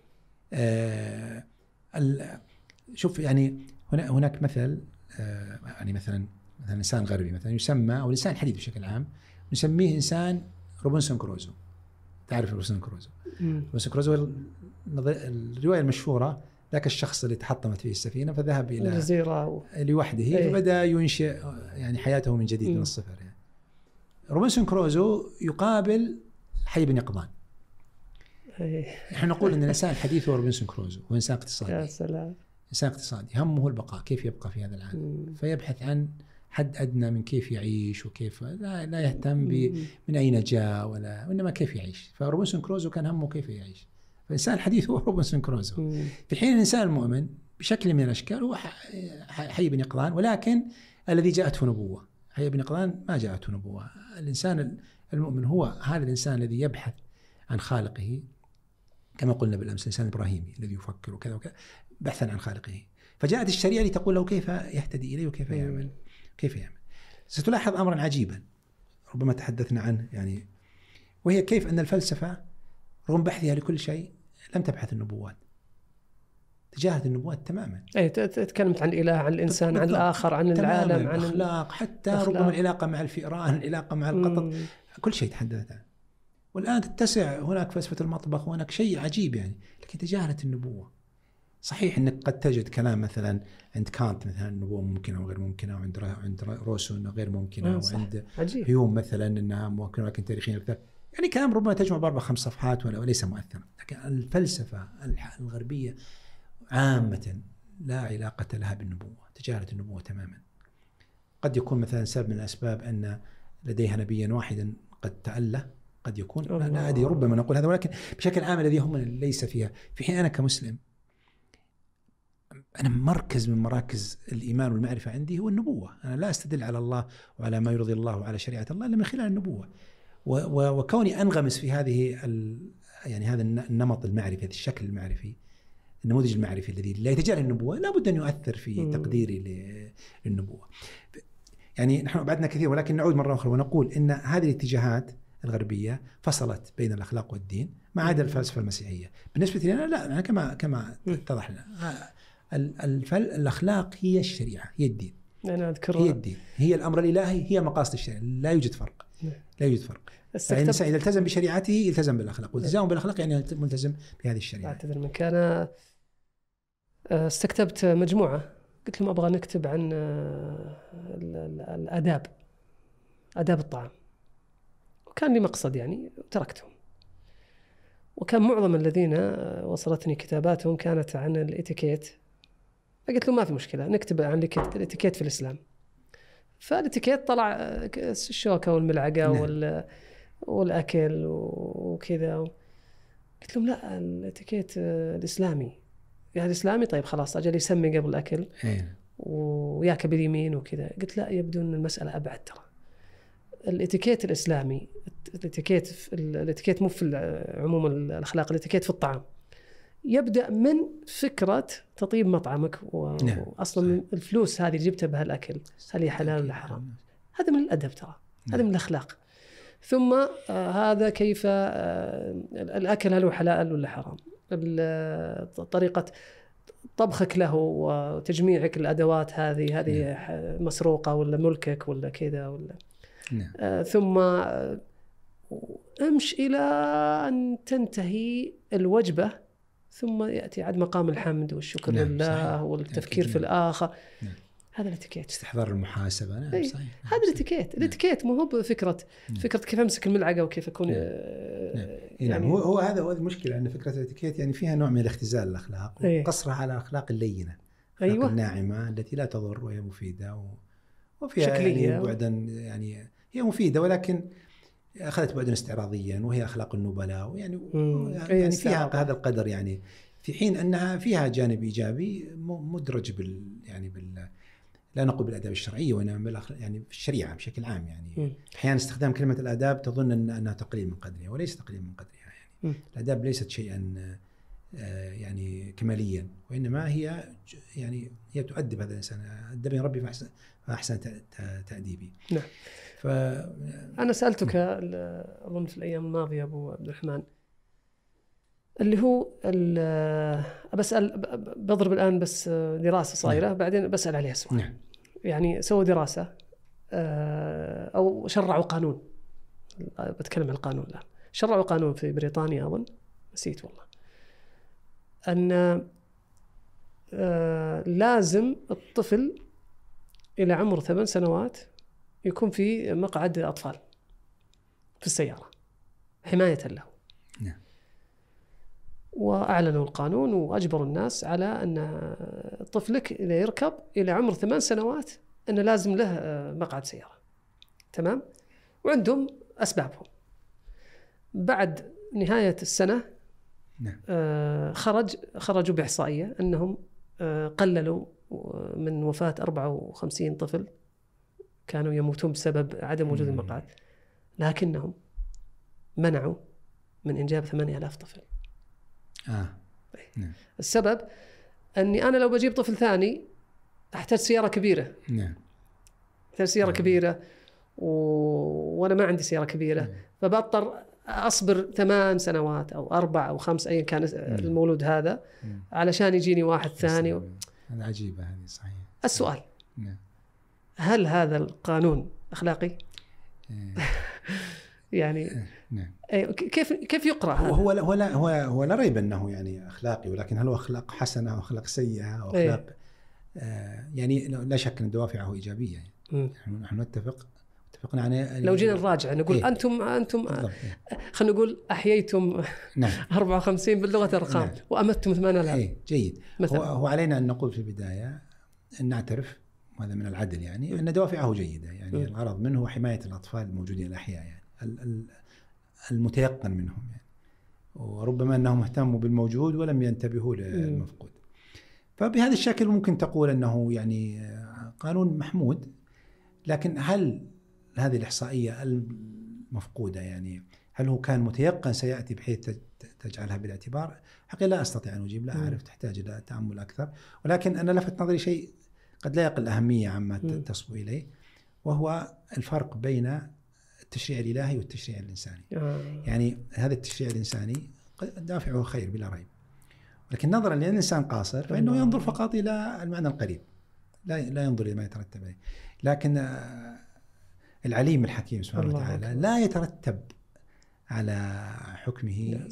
آه شوف يعني هنا هناك مثل آه يعني مثلا مثلا إنسان غربي مثلا يسمى أو الإنسان الحديث بشكل عام نسميه إنسان روبنسون كروزو. تعرف روبنسون كروزو؟ روبنسون كروزو الرواية المشهورة ذاك الشخص اللي تحطمت فيه السفينة فذهب إلى الجزيرة و... لوحده إيه. فبدأ ينشئ يعني حياته من جديد م. من الصفر يعني. روبنسون كروزو يقابل حي بن يقظان. إيه. نحن نقول أن الإنسان الحديث هو روبنسون كروزو، هو إنسان اقتصادي. يا سلام. إنسان اقتصادي همه البقاء، كيف يبقى في هذا العالم، فيبحث عن حد أدنى من كيف يعيش وكيف لا, لا يهتم ب من أين جاء ولا وإنما كيف يعيش. فروبنسون كروزو كان همه كيف يعيش. فالإنسان الحديث هو روبنسون كروزو. مم. في الحين الإنسان المؤمن بشكل من الأشكال هو حي بن يقظان، ولكن الذي جاءته نبوة. حي بن يقظان ما جاءته نبوة. الإنسان المؤمن هو هذا الإنسان الذي يبحث عن خالقه، كما قلنا بالأمس الإنسان الإبراهيمي الذي يفكر وكذا وكذا بحثا عن خالقه. فجاءت الشريعة لتقول له كيف يهتدي إليه وكيف يعمل. كيف يعمل. ستلاحظ أمرا عجيبا ربما تحدثنا عنه يعني، وهي كيف أن الفلسفة رغم بحثها لكل شيء لم تبحث النبوات، تجاهلت النبوات تماما. أي تكلمت عن الإله، عن الإنسان، عن الآخر، عن العالم، عن الأخلاق، حتى الأخلاق. ربما العلاقة مع الفئران، العلاقة مع القطط، مم. كل شيء تحدثت عنه. والآن تتسع هناك فلسفة المطبخ وهناك شيء عجيب يعني، لكن تجاهلت النبوة. صحيح أنك قد تجد كلام مثلا عند كانت مثلا النبوة ممكنة وغير ممكنة، وعند عند روسو أنها غير ممكنة، وعند هيوم مثلا أنها ممكنة لكن تاريخيا أكثر. يعني كلام ربما تجمع بأربع خمس صفحات وليس مؤثرا. لكن الفلسفة الغربية عامة لا علاقة لها بالنبوة، تجاهلت النبوة تماما. قد يكون مثلا سبب من الأسباب أن لديها نبيا واحدا قد تأله، قد يكون لا, لا أدري، ربما نقول هذا، ولكن بشكل عام الذي هم ليس فيها. في حين أنا كمسلم أنا مركز من مراكز الإيمان والمعرفة عندي هو النبوة. أنا لا أستدل على الله وعلى ما يرضي الله وعلى شريعة الله إلا من خلال النبوة. وكوني أنغمس في هذه يعني هذا النمط المعرفي، هذا الشكل المعرفي، النموذج المعرفي الذي لا يتجاهل النبوة، لا بد أن يؤثر في تقديري للنبوة. يعني نحن بعدنا كثير، ولكن نعود مرة أخرى ونقول إن هذه الاتجاهات الغربية فصلت بين الأخلاق والدين ما عدا الفلسفة المسيحية. بالنسبة لنا لا، أنا كما كما اتضح لنا الأخلاق هي الشريعة، هي الدين. أنا أذكر هي الدين، هي الأمر الإلهي، هي مقاصد الشريعة. لا يوجد فرق، لا يوجد فرق. الإنسان إذا التزم بشريعته يلتزم بالأخلاق، والالتزام بالأخلاق يعني ملتزم بهذه الشريعة. أعتذر من كان استكتبت مجموعة، قلت لهم أبغى نكتب عن الآداب، آداب الطعام، وكان لي مقصد يعني، تركتهم. وكان معظم الذين وصلتني كتاباتهم كانت عن الاتيكيت. قلت لهم ما في مشكلة نكتب عن الاتيكيت في الإسلام. فالاتيكيت طلع الشوكة والملعقة وال والأكل وكذا. قلت لهم لا، الاتيكيت الإسلامي. يعني الإسلامي طيب خلاص أجل يسمي قبل الأكل وياك باليمين وكذا. قلت لا، يبدو أن المسألة أبعد. ترى الاتيكيت الإسلامي، الاتيكيت الاتيكيت مو في عموم الأخلاق، الاتيكيت في الطعام يبدأ من فكرة تطيب مطعمك، وأصلا من الفلوس هذه اللي جبتها بها الأكل هل هي حلال ولا حرام. هذا من الأدب، ترى هذا من الأخلاق. ثم آه هذا كيف آه الأكل هل هو حلال ولا حرام، طريقة طبخك له وتجميعك الأدوات هذه هذه مسروقة ولا ملكك ولا كذا ولا آه ثم آه امش إلى أن تنتهي الوجبة، ثم يأتي عاد مقام الحمد والشكر نعم لله صحيح. والتفكير في الآخر نعم. هذا الاتيكيت، استحضار المحاسبة نعم أي. صحيح. هذا الاتيكيت، الاتيكيت مو هو بفكرة نعم. فكرة كيف أمسك الملعقة وكيف أكون نعم. آه نعم. يعني هو هو هذا هو المشكلة، أن فكرة الاتيكيت يعني فيها نوع من الاختزال الأخلاق وقصرها على الأخلاق اللينة، الأخلاق أيوة. الناعمة التي لا تضر وهي مفيدة و... وفيها شكلية يعني بعدا يعني هي مفيدة، ولكن أخذت بعدا استعراضيا، وهي أخلاق النبلاء ويعني يعني فيها هذا القدر يعني، في حين أنها فيها جانب إيجابي مدرج بال يعني بال لا نقول بالآداب الشرعية وإنما يعني في الشريعة بشكل عام يعني. أحيانا استخدام كلمة الآداب تظن أن أنها تقليل من قدرها، وليس تقليل من قدرها يعني. الآداب ليست شيئا يعني كماليا، وإنما هي يعني هي تؤدب هذا الإنسان. أدبني ربي فأحسن, فأحسن تأديبي. نعم. ف أنا سألتك أظن في الأيام الماضية أبو عبد الرحمن، اللي هو بسأل بضرب الآن بس دراسة صايرة نعم. بعدين بسأل عليها سؤال نعم. يعني سووا دراسة أو شرعوا قانون، بتكلم عن القانون الآن، شرعوا قانون في بريطانيا أظن، نسيت والله، أن آه لازم الطفل إلى عمر ثمان سنوات يكون في مقعد أطفال في السيارة حماية له. نعم. وأعلنوا القانون وأجبروا الناس على أن طفلك إذا يركب إلى عمر ثمان سنوات أنه لازم له مقعد سيارة. تمام. وعندهم أسبابهم. بعد نهاية السنة نعم. آه خرج خرجوا بإحصائية أنهم آه قللوا من وفاة أربعة وخمسين طفل كانوا يموتون بسبب عدم وجود المقعد، لكنهم منعوا من إنجاب ثمانية آلاف طفل. آه. نعم. السبب أني أنا لو بجيب طفل ثاني أحتاج سيارة كبيرة. نعم. أحتاج سيارة نعم. كبيرة و... وأنا ما عندي سيارة كبيرة. نعم. فبضطر أصبر ثمان سنوات أو أربع أو خمس أيا كان المولود هذا نعم. علشان يجيني واحد ثاني. و... هذا عجيبة هذه صحيح. السؤال نعم. هل هذا القانون أخلاقي؟ يعني نعم. كيف كيف يقرأ هذا؟ هو هو لا هو هو لا ريب أنه يعني أخلاقي، ولكن هل هو أخلاق حسنة أو أخلاق سيئة أو أخلاق آه يعني لا شك أن دوافعه إيجابية. يعني. نحن نتفق اتفقنا على لو جينا نراجع نقول إيه؟ أنتم أنتم خلينا نقول أحييتم نعم. أربعة وخمسين باللغة الأرقام نعم. وأمتم ثمانية آلاف. إيه جيد. هو, هو علينا أن نقول في البداية أن نعترف، وهذا من العدل يعني، أن دوافعه جيدة يعني. م. الغرض منه هو حماية الأطفال الموجودين الأحياء يعني المتيقن منهم يعني، وربما أنهم اهتموا بالموجود ولم ينتبهوا للمفقود. فبهذا الشكل ممكن تقول أنه يعني قانون محمود، لكن هل هذه الإحصائية المفقودة يعني هل هو كان متيقن سيأتي بحيث تجعلها بالاعتبار؟ حقيقة لا أستطيع أن أجيب، لا أعرف، تحتاج إلى تأمل أكثر. ولكن أنا لفت نظري شيء قد لا يقل أهمية عما تصبو إليه، وهو الفرق بين التشريع الإلهي والتشريع الإنساني. يعني هذا التشريع الإنساني دافعه خير بلا ريب، لكن نظرا لأن الإنسان قاصر فإنه ينظر فقط إلى المعنى القريب، لا لا ينظر إلى ما يترتب عليه. لكن العليم الحكيم سبحانه وتعالى لا يترتب على حكمه.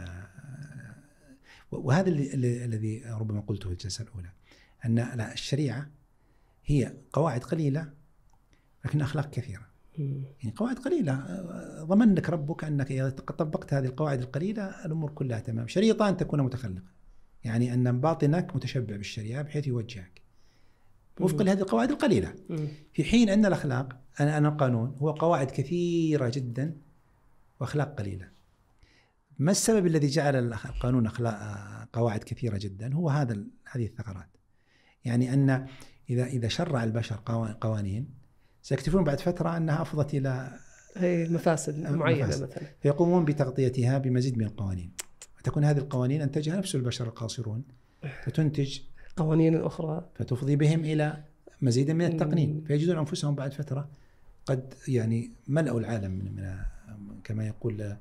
وهذا الذي ربما قلته في الجلسة الأولى، أن الشريعة هي قواعد قليلة لكن أخلاق كثيرة. يعني قواعد قليلة ضمن لك ربك أنك إذا طبقت هذه القواعد القليلة الأمور كلها تمام. شريطة أن تكون متخلقة، يعني أن باطنك متشبع بالشريعة بحيث يوجهك وفق هذه القواعد القليلة، في حين أن الأخلاق أنا أنا القانون هو قواعد كثيرة جدا وأخلاق قليلة. ما السبب الذي جعل القانون أخلاق قواعد كثيرة جدا؟ هو هذا هذه الثغرات. يعني أن إذا إذا شرع البشر قوانين سيكتشفون بعد فترة أنها أفضت إلى مفاسد معينة مثلا، فيقومون بتغطيتها بمزيد من القوانين، وتكون هذه القوانين أنتجها نفس البشر القاصرون، فتنتج قوانين أخرى فتفضي بهم إلى مزيد من التقنين، فيجدون أنفسهم بعد فترة قد يعني ملأوا العالم من, من كما يقول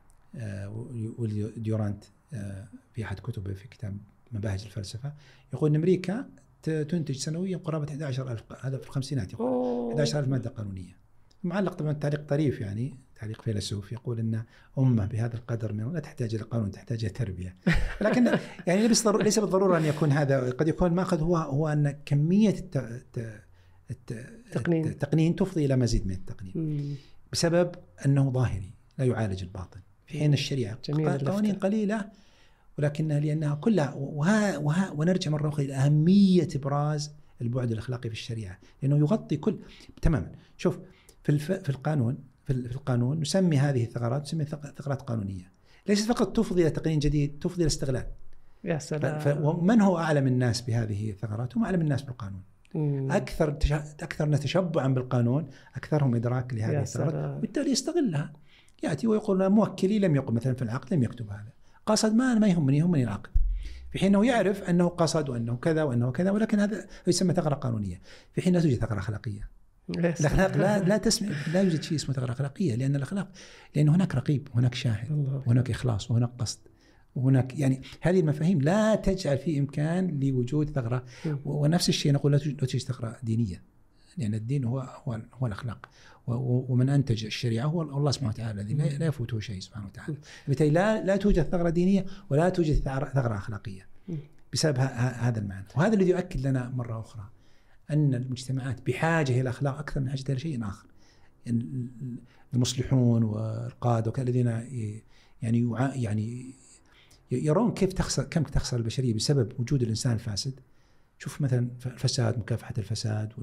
ديورانت في أحد كتبه في كتاب مباهج الفلسفة، يقول إن أمريكا تنتج سنويا قرابة أحد عشر ألف، هذا في الخمسينات، يقول أحد عشر ألف مادة قانونية. معلق طبعا تعليق طريف يعني، تعليق فيلسوف، يقول إن أمة بهذا القدر من لا تحتاج إلى قانون، تحتاج إلى تربية. لكن يعني ليس بالضرورة أن يكون هذا، قد يكون ماخذ هو هو أن كمية الت التقنين. التقنين تفضي إلى مزيد من التقنين بسبب أنه ظاهري لا يعالج الباطن، في حين الشريعة قوانين قليلة ولكنها لأنها كلها وها وها ونرجع مرة أخرى إلى أهمية إبراز البعد الأخلاقي في الشريعة، لأنه يغطي كل تماما. شوف في الف في القانون في القانون نسمي هذه الثغرات نسمي ثغرات قانونية، ليست فقط تفضي إلى تقنين جديد، تفضي إلى استغلال. يا سلام. ومن هو أعلم الناس بهذه الثغرات؟ هم أعلم الناس بالقانون. مم. أكثر أكثر تشبعا بالقانون أكثرهم إدراك لهذه الثغرات، بالتالي يستغلها. يأتي ويقول موكلي لم يقم مثلا في العقد، لم يكتب هذا، قصد ما ما يهمني يهمني العقد، في حين أنه يعرف أنه قصد وأنه كذا وأنه كذا، ولكن هذا يسمى ثغرة قانونية، في حين لا توجد ثغرة أخلاقية. الأخلاق لا لا تسمع لا يوجد شيء اسمه ثغرة أخلاقية، لأن الأخلاق لأن هناك رقيب وهناك شاهد وهناك إخلاص وهناك قصد وهناك يعني هذه المفاهيم لا تجعل في إمكان لوجود ثغرة. ونفس الشيء نقول لا توجد ثغرة دينية، لأن الدين هو هو, هو الأخلاق، ومن أنتج الشريعة هو الله سبحانه وتعالى الذي لا يفوته شيء سبحانه وتعالى. بالتالي لا لا توجد ثغرة دينية ولا توجد ثغرة أخلاقية. بسبب هذا المعنى. وهذا الذي يؤكد لنا مرة أخرى أن المجتمعات بحاجة إلى الأخلاق أكثر من حاجة إلى شيء آخر. يعني المصلحون والقادة الذين يعني يعني يرون كيف تخسر كم تخسر البشرية بسبب وجود الإنسان الفاسد. شوف مثلا الفساد، مكافحة الفساد،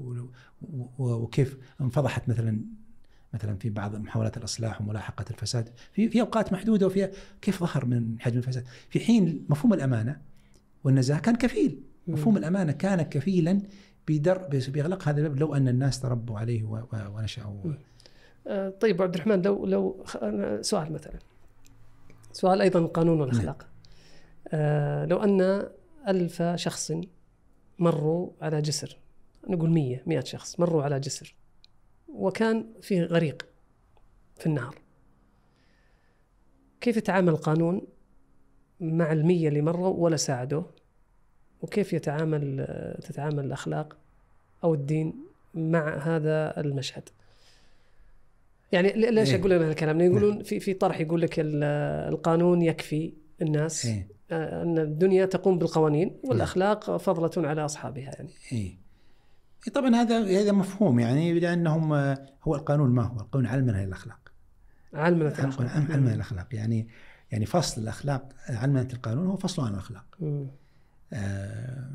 وكيف انفضحت مثلا مثلا في بعض محاولات الإصلاح وملاحقة الفساد في في أوقات محدودة، وفيها كيف ظهر من حجم الفساد، في حين مفهوم الأمانة والنزاهة كان كفيل. مفهوم الأمانة كان كفيلا بدر بإغلاق هذا الباب لو أن الناس تربوا عليه ونشأوا. طيب عبد الرحمن، لو لو سؤال مثلا سؤال أيضا قانون والأخلاق. آه لو أن ألف شخص مروا على جسر، نقول مية مئة شخص مروا على جسر وكان فيه غريق في النهر، كيف يتعامل القانون مع المية اللي مروا ولا ساعدوه؟ وكيف يتعامل تتعامل الأخلاق أو الدين مع هذا المشهد؟ يعني ليش أقول لنا الكلام؟ يقولون في في طرح يقول لك القانون يكفي الناس، إيه؟ أن الدنيا تقوم بالقوانين والأخلاق فضلة على أصحابها. يعني إيه؟ طبعا هذا هذا مفهوم، يعني لأنهم هو القانون ما هو القانون علمنا الأخلاق، علمنا الأخلاق علمنا الأخلاق يعني يعني فصل الأخلاق علمنا القانون هو فصل عن الأخلاق. آه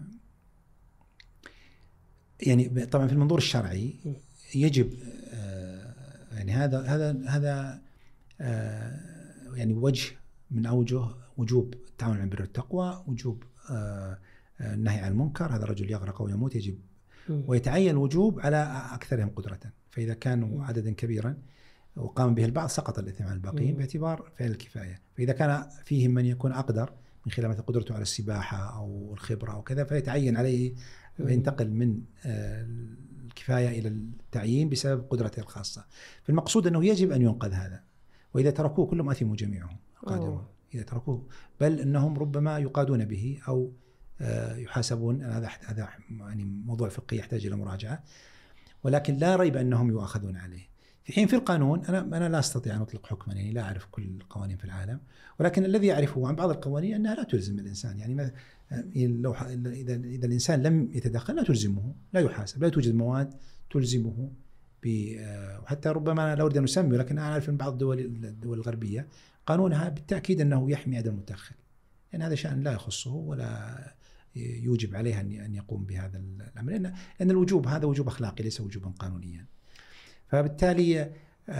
يعني طبعا في المنظور الشرعي يجب آه يعني هذا هذا هذا آه يعني وجه من أوجه وجوب التعاون على البر والتقوى، وجوب آه النهي عن المنكر. هذا الرجل يغرق أو يموت يجب، ويتعين الوجوب على أكثرهم قدرة، فإذا كانوا عددا كبيرا وقام به البعض سقط الإثم عن الباقيين باعتبار فعل الكفاية. فإذا كان فيهم من يكون أقدر من خلال مثل قدرته على السباحة أو الخبرة أو كذا، فيتعين عليه وينتقل من الكفاية إلى التعيين بسبب قدرته الخاصة. فالمقصود أنه يجب أن ينقذ هذا، وإذا تركوه كلهم أثموا جميعهم قادرون إذا تركوه، بل أنهم ربما يقادون به أو يحاسبون. هذا هذا يعني موضوع فقهي يحتاج إلى مراجعة، ولكن لا ريب أنهم يؤاخذون عليه. في حين في القانون أنا أنا لا أستطيع أن أطلق حكما، يعني لا أعرف كل القوانين في العالم، ولكن الذي أعرفه عن بعض القوانين أنها لا تلزم الإنسان. يعني لو إذا إذا الإنسان لم يتدخل لا تلزمه، لا يحاسب، لا توجد مواد تلزمه ب وحتى ربما لا أريد أن أسمي، لكن أنا أعرف أن بعض الدول الدول الغربية قانونها بالتأكيد أنه يحمي عدم المتدخل، لأن هذا شأن لا يخصه ولا يوجب عليه أن يقوم بهذا الأمر، لأن لأن الوجوب هذا وجوب أخلاقي ليس وجوبا قانونيا. فبالتالي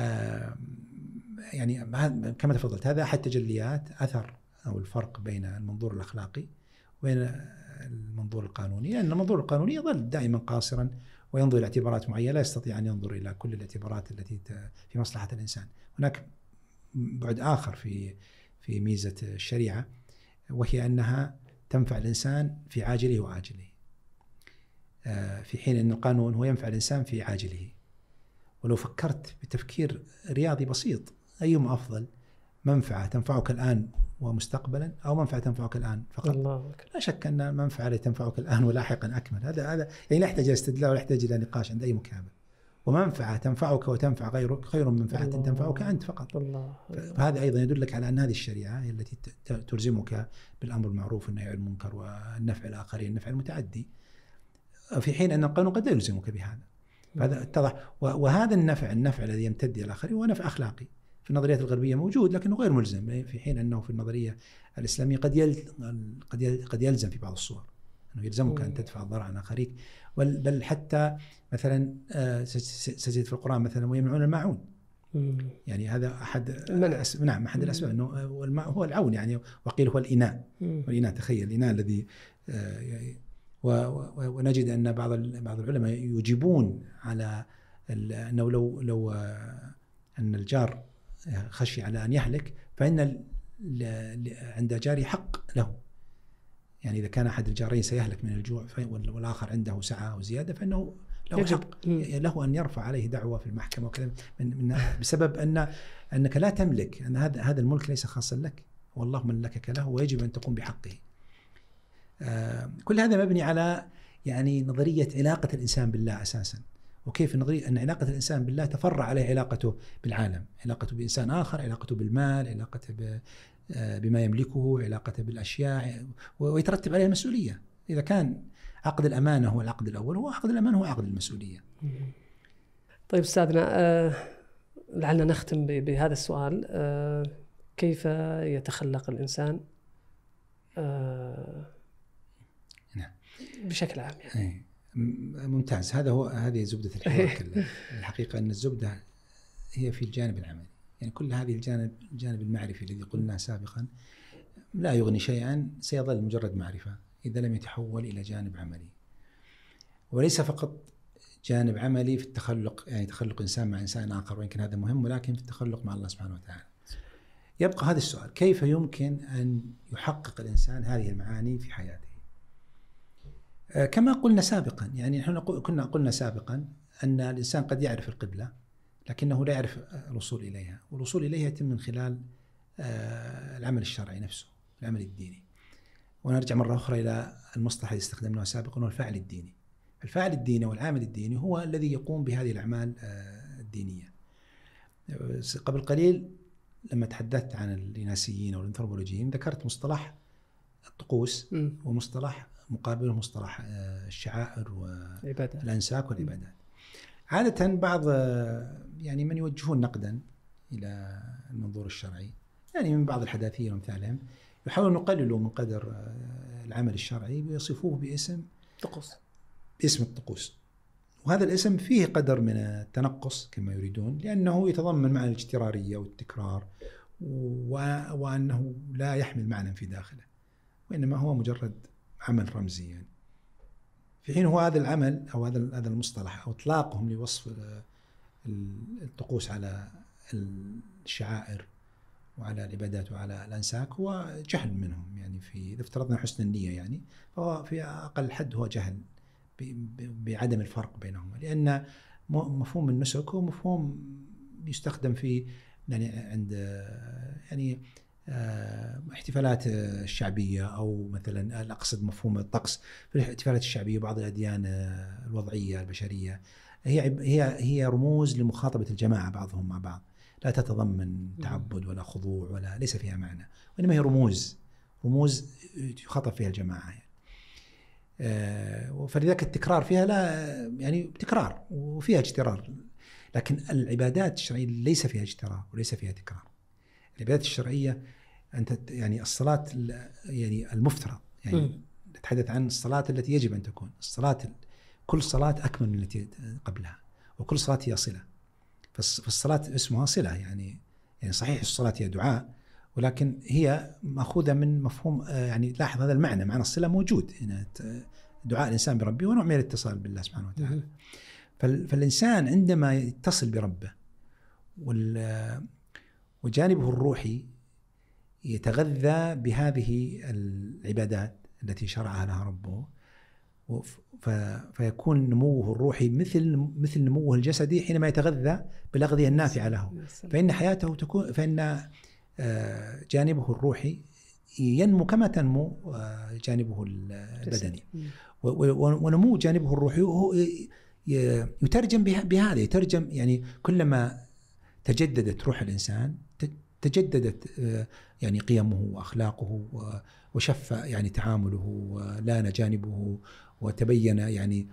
يعني كما تفضلت هذا أحد تجليات أثر أو الفرق بين المنظور الأخلاقي وبين المنظور القانوني، لأن يعني المنظور القانوني يظل دائما قاصرا وينظر إلى اعتبارات معينة، لا يستطيع أن ينظر إلى كل الاعتبارات التي في مصلحة الإنسان. هناك بعد آخر في في ميزة الشريعة، وهي أنها تنفع الإنسان في عاجله وآجله، في حين أن القانون هو ينفع الإنسان في عاجله. ولو فكرت بتفكير رياضي بسيط، أيهما أفضل؟ منفعة تنفعك الآن ومستقبلا أو منفعة تنفعك الآن فقط؟ الله. لا شك أن المنفعة التي تنفعك الآن ولاحقا أكمل. هذا هذا يعني لا يحتاج إلى استدلال ولا يحتاج إلى نقاش عند أي مكابر. ومنفعة تنفعك وتنفع غيرك خير من منفعة تنفعك أنت فقط. الله. فهذا أيضا يدلك على أن هذه الشريعة هي التي تلزمك بالأمر المعروف والنهي عن المنكر والنفع الآخرين النفع المتعدي، في حين أن القانون قد لا يلزمك بهذا. فهذا اتضح. وهذا النفع النفع الذي يمتد إلى الآخرين هو نفع أخلاقي في النظريات الغربية موجود لكنه غير ملزم، في حين أنه في النظرية الإسلامية قد قد قد يلزم في بعض الصور، أنه يلزمك أن تدفع الضرر عن آخريك. بل حتى مثلا سجد في القرآن مثلا ويمنعون الماعون، يعني هذا أحد الأس... نعم أحد الأسباب أنه الماء هو العون، يعني وقيل هو الإناء، والإناء تخيل الإناء الذي ونجد أن بعض بعض العلماء يجيبون على أنه لو لو أن الجار خشي على أن يهلك فإن عند جاري حق له، يعني إذا كان أحد الجارين سيهلك من الجوع والآخر عنده سعة وزيادة فإنه له حق له أن يرفع عليه دعوة في المحكمة وكذا من من بسبب أن أنك لا تملك، أن هذا هذا الملك ليس خاصا لك والله ملكك له ويجب أن تقوم بحقه. آه كل هذا مبني على يعني نظرية علاقة الإنسان بالله أساسا، وكيف النظرية أن علاقة الإنسان بالله تفرع عليه علاقته بالعالم، علاقته بإنسان آخر، علاقته بالمال، علاقته بما يملكه، علاقته بالأشياء، ويترتب عليها المسؤولية. إذا كان عقد الأمانة هو العقد الأول، هو عقد الأمانة هو عقد المسؤولية. طيب أستاذنا، آه لعلنا نختم بهذا السؤال. آه كيف يتخلق الإنسان آه نعم بشكل عام يعني؟ ممتاز. هذا هو هذه زبدة الحوار كلها. الحقيقة أن الزبدة هي في الجانب العملي. يعني كل هذه الجانب الجانب المعرفي الذي قلناه سابقا لا يغني شيئا، سيظل مجرد معرفة إذا لم يتحول إلى جانب عملي. وليس فقط جانب عملي في التخلق، يعني تخلق إنسان مع إنسان آخر، ويمكن هذا مهم، ولكن في التخلق مع الله سبحانه وتعالى. يبقى هذا السؤال: كيف يمكن أن يحقق الإنسان هذه المعاني في حياته؟ كما قلنا سابقا، يعني نحن كنا قلنا سابقا أن الإنسان قد يعرف القبلة لكنه لا يعرف الوصول إليها، والوصول إليها يتم من خلال العمل الشرعي نفسه، العمل الديني. ونرجع مرة أخرى إلى المصطلح الذي استخدمناه سابقا، هو الفاعل الديني. الفاعل الديني والعامل الديني هو الذي يقوم بهذه الأعمال الدينية. قبل قليل لما تحدثت عن الإناسيين أو الأنثروبولوجيين ذكرت مصطلح الطقوس ومصطلح مقابله مصطلح الشعائر والأنساك والعبادات. عادة بعض يعني من يوجهون نقدا إلى المنظور الشرعي، يعني من بعض الحداثيين ومثالهم، يحاولون يقللوا من قدر العمل الشرعي ويصفوه باسم طقوس، باسم الطقوس. وهذا الاسم فيه قدر من التنقص كما يريدون، لأنه يتضمن معنى الاجترارية والتكرار، وأنه لا يحمل معنى في داخله، وإنما هو مجرد عمل رمزي. يعني في حين هو هذا العمل أو هذا هذا المصطلح أو إطلاقهم لوصف الطقوس على الشعائر وعلى العبادات وعلى الأنساك هو جهل منهم. يعني في إذا افترضنا حسن النية، يعني فهو في أقل حد هو جهل بعدم الفرق بينهما، لأن مفهوم النسك هو مفهوم يستخدم في يعني عند يعني احتفالات الشعبية، أو مثلا أقصد مفهوم الطقس في الاحتفالات الشعبية. بعض الأديان الوضعية البشرية هي هي هي رموز لمخاطبة الجماعة بعضهم مع بعض، لا تتضمن تعبد ولا خضوع ولا ليس فيها معنى، وإنما هي رموز رموز يخاطب فيها الجماعة يعني. فلذلك التكرار فيها لا يعني تكرار وفيها اجترار، لكن العبادات الشرعية ليس فيها اجترار وليس فيها تكرار. العبادات الشرعية أنت يعني الصلاة يعني المفترض، يعني نتحدث عن الصلاة التي يجب أن تكون الصلاة، كل صلاة أكمل من التي قبلها، وكل صلاة هي صلة. فالصلاة اسمها صلة، يعني يعني صحيح الصلاة هي دعاء، ولكن هي مأخوذة من مفهوم يعني لاحظ هذا المعنى، معنى الصلة موجود هنا، دعاء الإنسان بربه ونوع من الاتصال بالله سبحانه وتعالى. فالإنسان عندما يتصل بربه وجانبه الروحي يتغذى بهذه العبادات التي شرعها لها ربه، فيكون نموه الروحي مثل مثل نموه الجسدي حينما يتغذى بالأغذية النافعة له، فإن حياته تكون فإن جانبه الروحي ينمو كما تنمو جانبه البدني. ونمو جانبه الروحي هو يترجم بهذا، يترجم يعني كلما تجددت روح الإنسان تجددت يعني قيمه وأخلاقه وشف يعني تعامله ولان جانبه وتبين يعني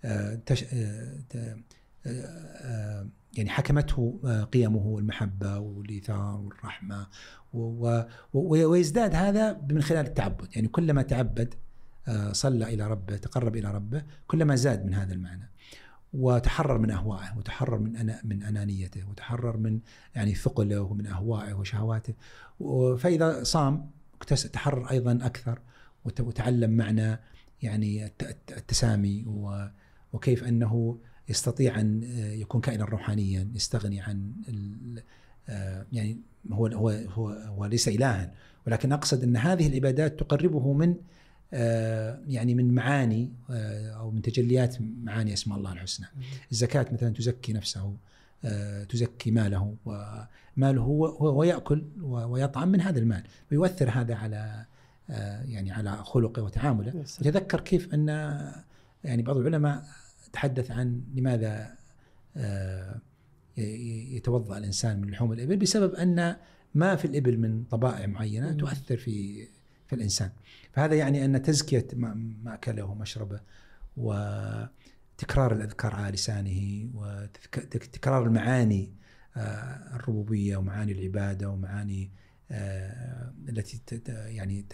يعني حكمته قيمه والمحبة والإيثار والرحمة، ويزداد هذا من خلال التعبد. يعني كلما تعبد صلى إلى ربه تقرب إلى ربه كلما زاد من هذا المعنى، وتحرر من أهوائه وتحرر من أنا من أنانيته وتحرر من يعني ثقله ومن أهوائه وشهواته. فإذا صام تحرر أيضا أكثر وتعلم معنى يعني التسامي وكيف أنه يستطيع أن يكون كائنا روحانيا يستغني عن يعني هو هو هو هو ليس إلها، ولكن أقصد أن هذه العبادات تقربه من يعني من معاني أو من تجليات معاني اسماء الله الحسنى. الزكاة مثلا تزكي نفسه، تزكي ماله، وماله هو ويأكل ويطعم من هذا المال، ويؤثر هذا على يعني على خلقه وتعامله. يتذكر كيف أن يعني بعض العلماء تحدث عن لماذا يتوضأ الإنسان من لحوم الإبل، بسبب أن ما في الإبل من طبائع معينة تؤثر في في الإنسان. فهذا يعني أن تزكية مأكله ومشربه وتكرار الأذكار على لسانه وتكرار المعاني الربوبية ومعاني العبادة ومعاني التي يعني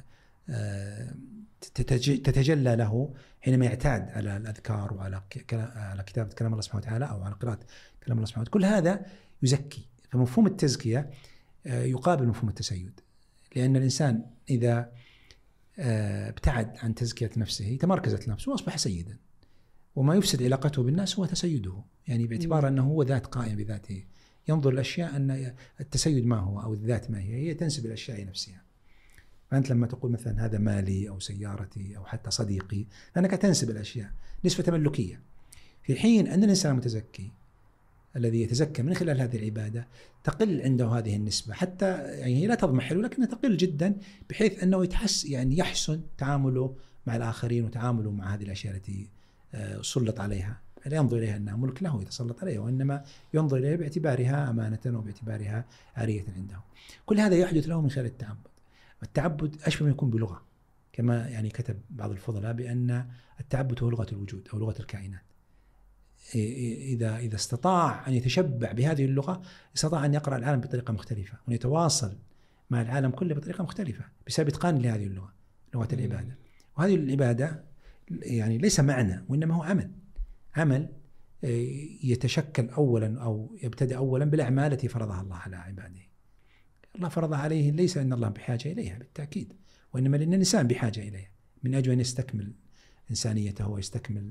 تتجلى له حينما يعتاد على الأذكار وعلى على كتابة كلام الله سبحانه وتعالى أو على قراءة كلام الله سبحانه وتعالى. كل هذا يزكي. فمفهوم التزكية يقابل مفهوم التسيد، لأن الإنسان إذا ابتعد عن تزكية نفسه تمركزت نفسه وأصبح سيدا، وما يفسد علاقته بالناس هو تسيده، يعني باعتبار أنه هو ذات قائم بذاته، ينظر الأشياء أن التسيد ما هو أو الذات ما هي، هي تنسب الأشياء نفسها. فأنت لما تقول مثلا هذا مالي أو سيارتي أو حتى صديقي، فأنك تنسب الأشياء نسبة تملكية، في حين أن الإنسان المتزكي الذي يتزكى من خلال هذه العبادة تقل عنده هذه النسبة، حتى يعني هي لا تضمحل ولكنها تقل جدا، بحيث أنه يتحس يعني يحسن تعامله مع الآخرين وتعامله مع هذه الأشياء التي سلط عليها. لا ينظر إليها أنها ملك له يتسلط عليها، وإنما ينظر إليها باعتبارها أمانة وباعتبارها عارية عنده. كل هذا يحدث له من خلال التعبد. التعبد أشبه ما يكون بلغة، كما يعني كتب بعض الفضلاء بأن التعبد هو لغة الوجود أو لغة الكائنات. إذا إذا استطاع أن يتشبع بهذه اللغة استطاع أن يقرأ العالم بطريقة مختلفة وأن يتواصل مع العالم كله بطريقة مختلفة بسبب إتقان لهذه اللغة، لغة العبادة. وهذه العبادة يعني ليس معنى وإنما هو عمل، عمل يتشكل أولا أو يبتدأ أولا بالأعمال التي فرضها الله على عباده. الله فرضها عليه ليس أن الله بحاجة إليها بالتأكيد، وإنما لأن الإنسان بحاجة إليها من أجل أن يستكمل إنسانيته ويستكمل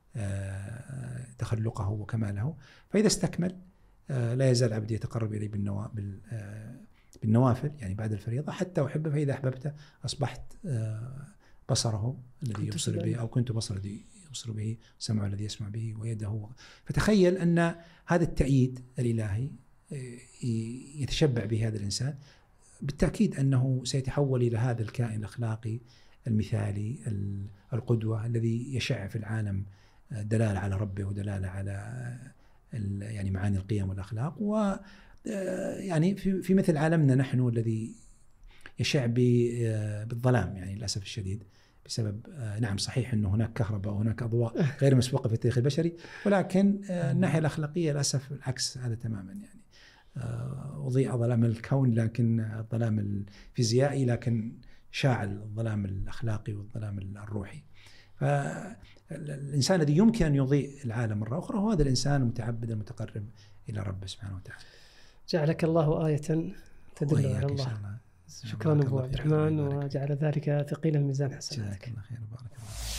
تخلقه وكماله. فإذا استكمل لا يزال عبدي يتقرب إلي بالنوافل يعني بعد الفريضة حتى أحبه، فإذا أحببته أصبحت بصره الذي يبصر به، أو كنت بصر الذي يبصر به، سمعه الذي يسمع به، ويده. فتخيل أن هذا التأييد الإلهي يتشبع به هذا الإنسان، بالتأكيد أنه سيتحول إلى هذا الكائن الأخلاقي المثالي القدوة الذي يشع في العالم دلالة على ربه ودلالة على يعني معاني القيم والأخلاق. و يعني في في مثل عالمنا نحن الذي يشع بالظلام يعني للأسف الشديد بسبب نعم صحيح أنه هناك كهرباء وهناك أضواء غير مسبوقة في التاريخ البشري، ولكن الناحية الأخلاقية للأسف العكس هذا تماما. يعني أضيء ظلام الكون لكن الظلام الفيزيائي، لكن شاع الظلام الأخلاقي والظلام الروحي. فالإنسان الذي يمكن أن يضيء العالم مرة أخرى هو هذا الإنسان المتعبد المتقرب إلى ربه سبحانه وتعالى. جعلك الله آية تدل على الله. شكرا أبو عبد الرحمن، وجعل ذلك ثقيلا ميزان حسناتك. جزاك الله خير وبارك الله.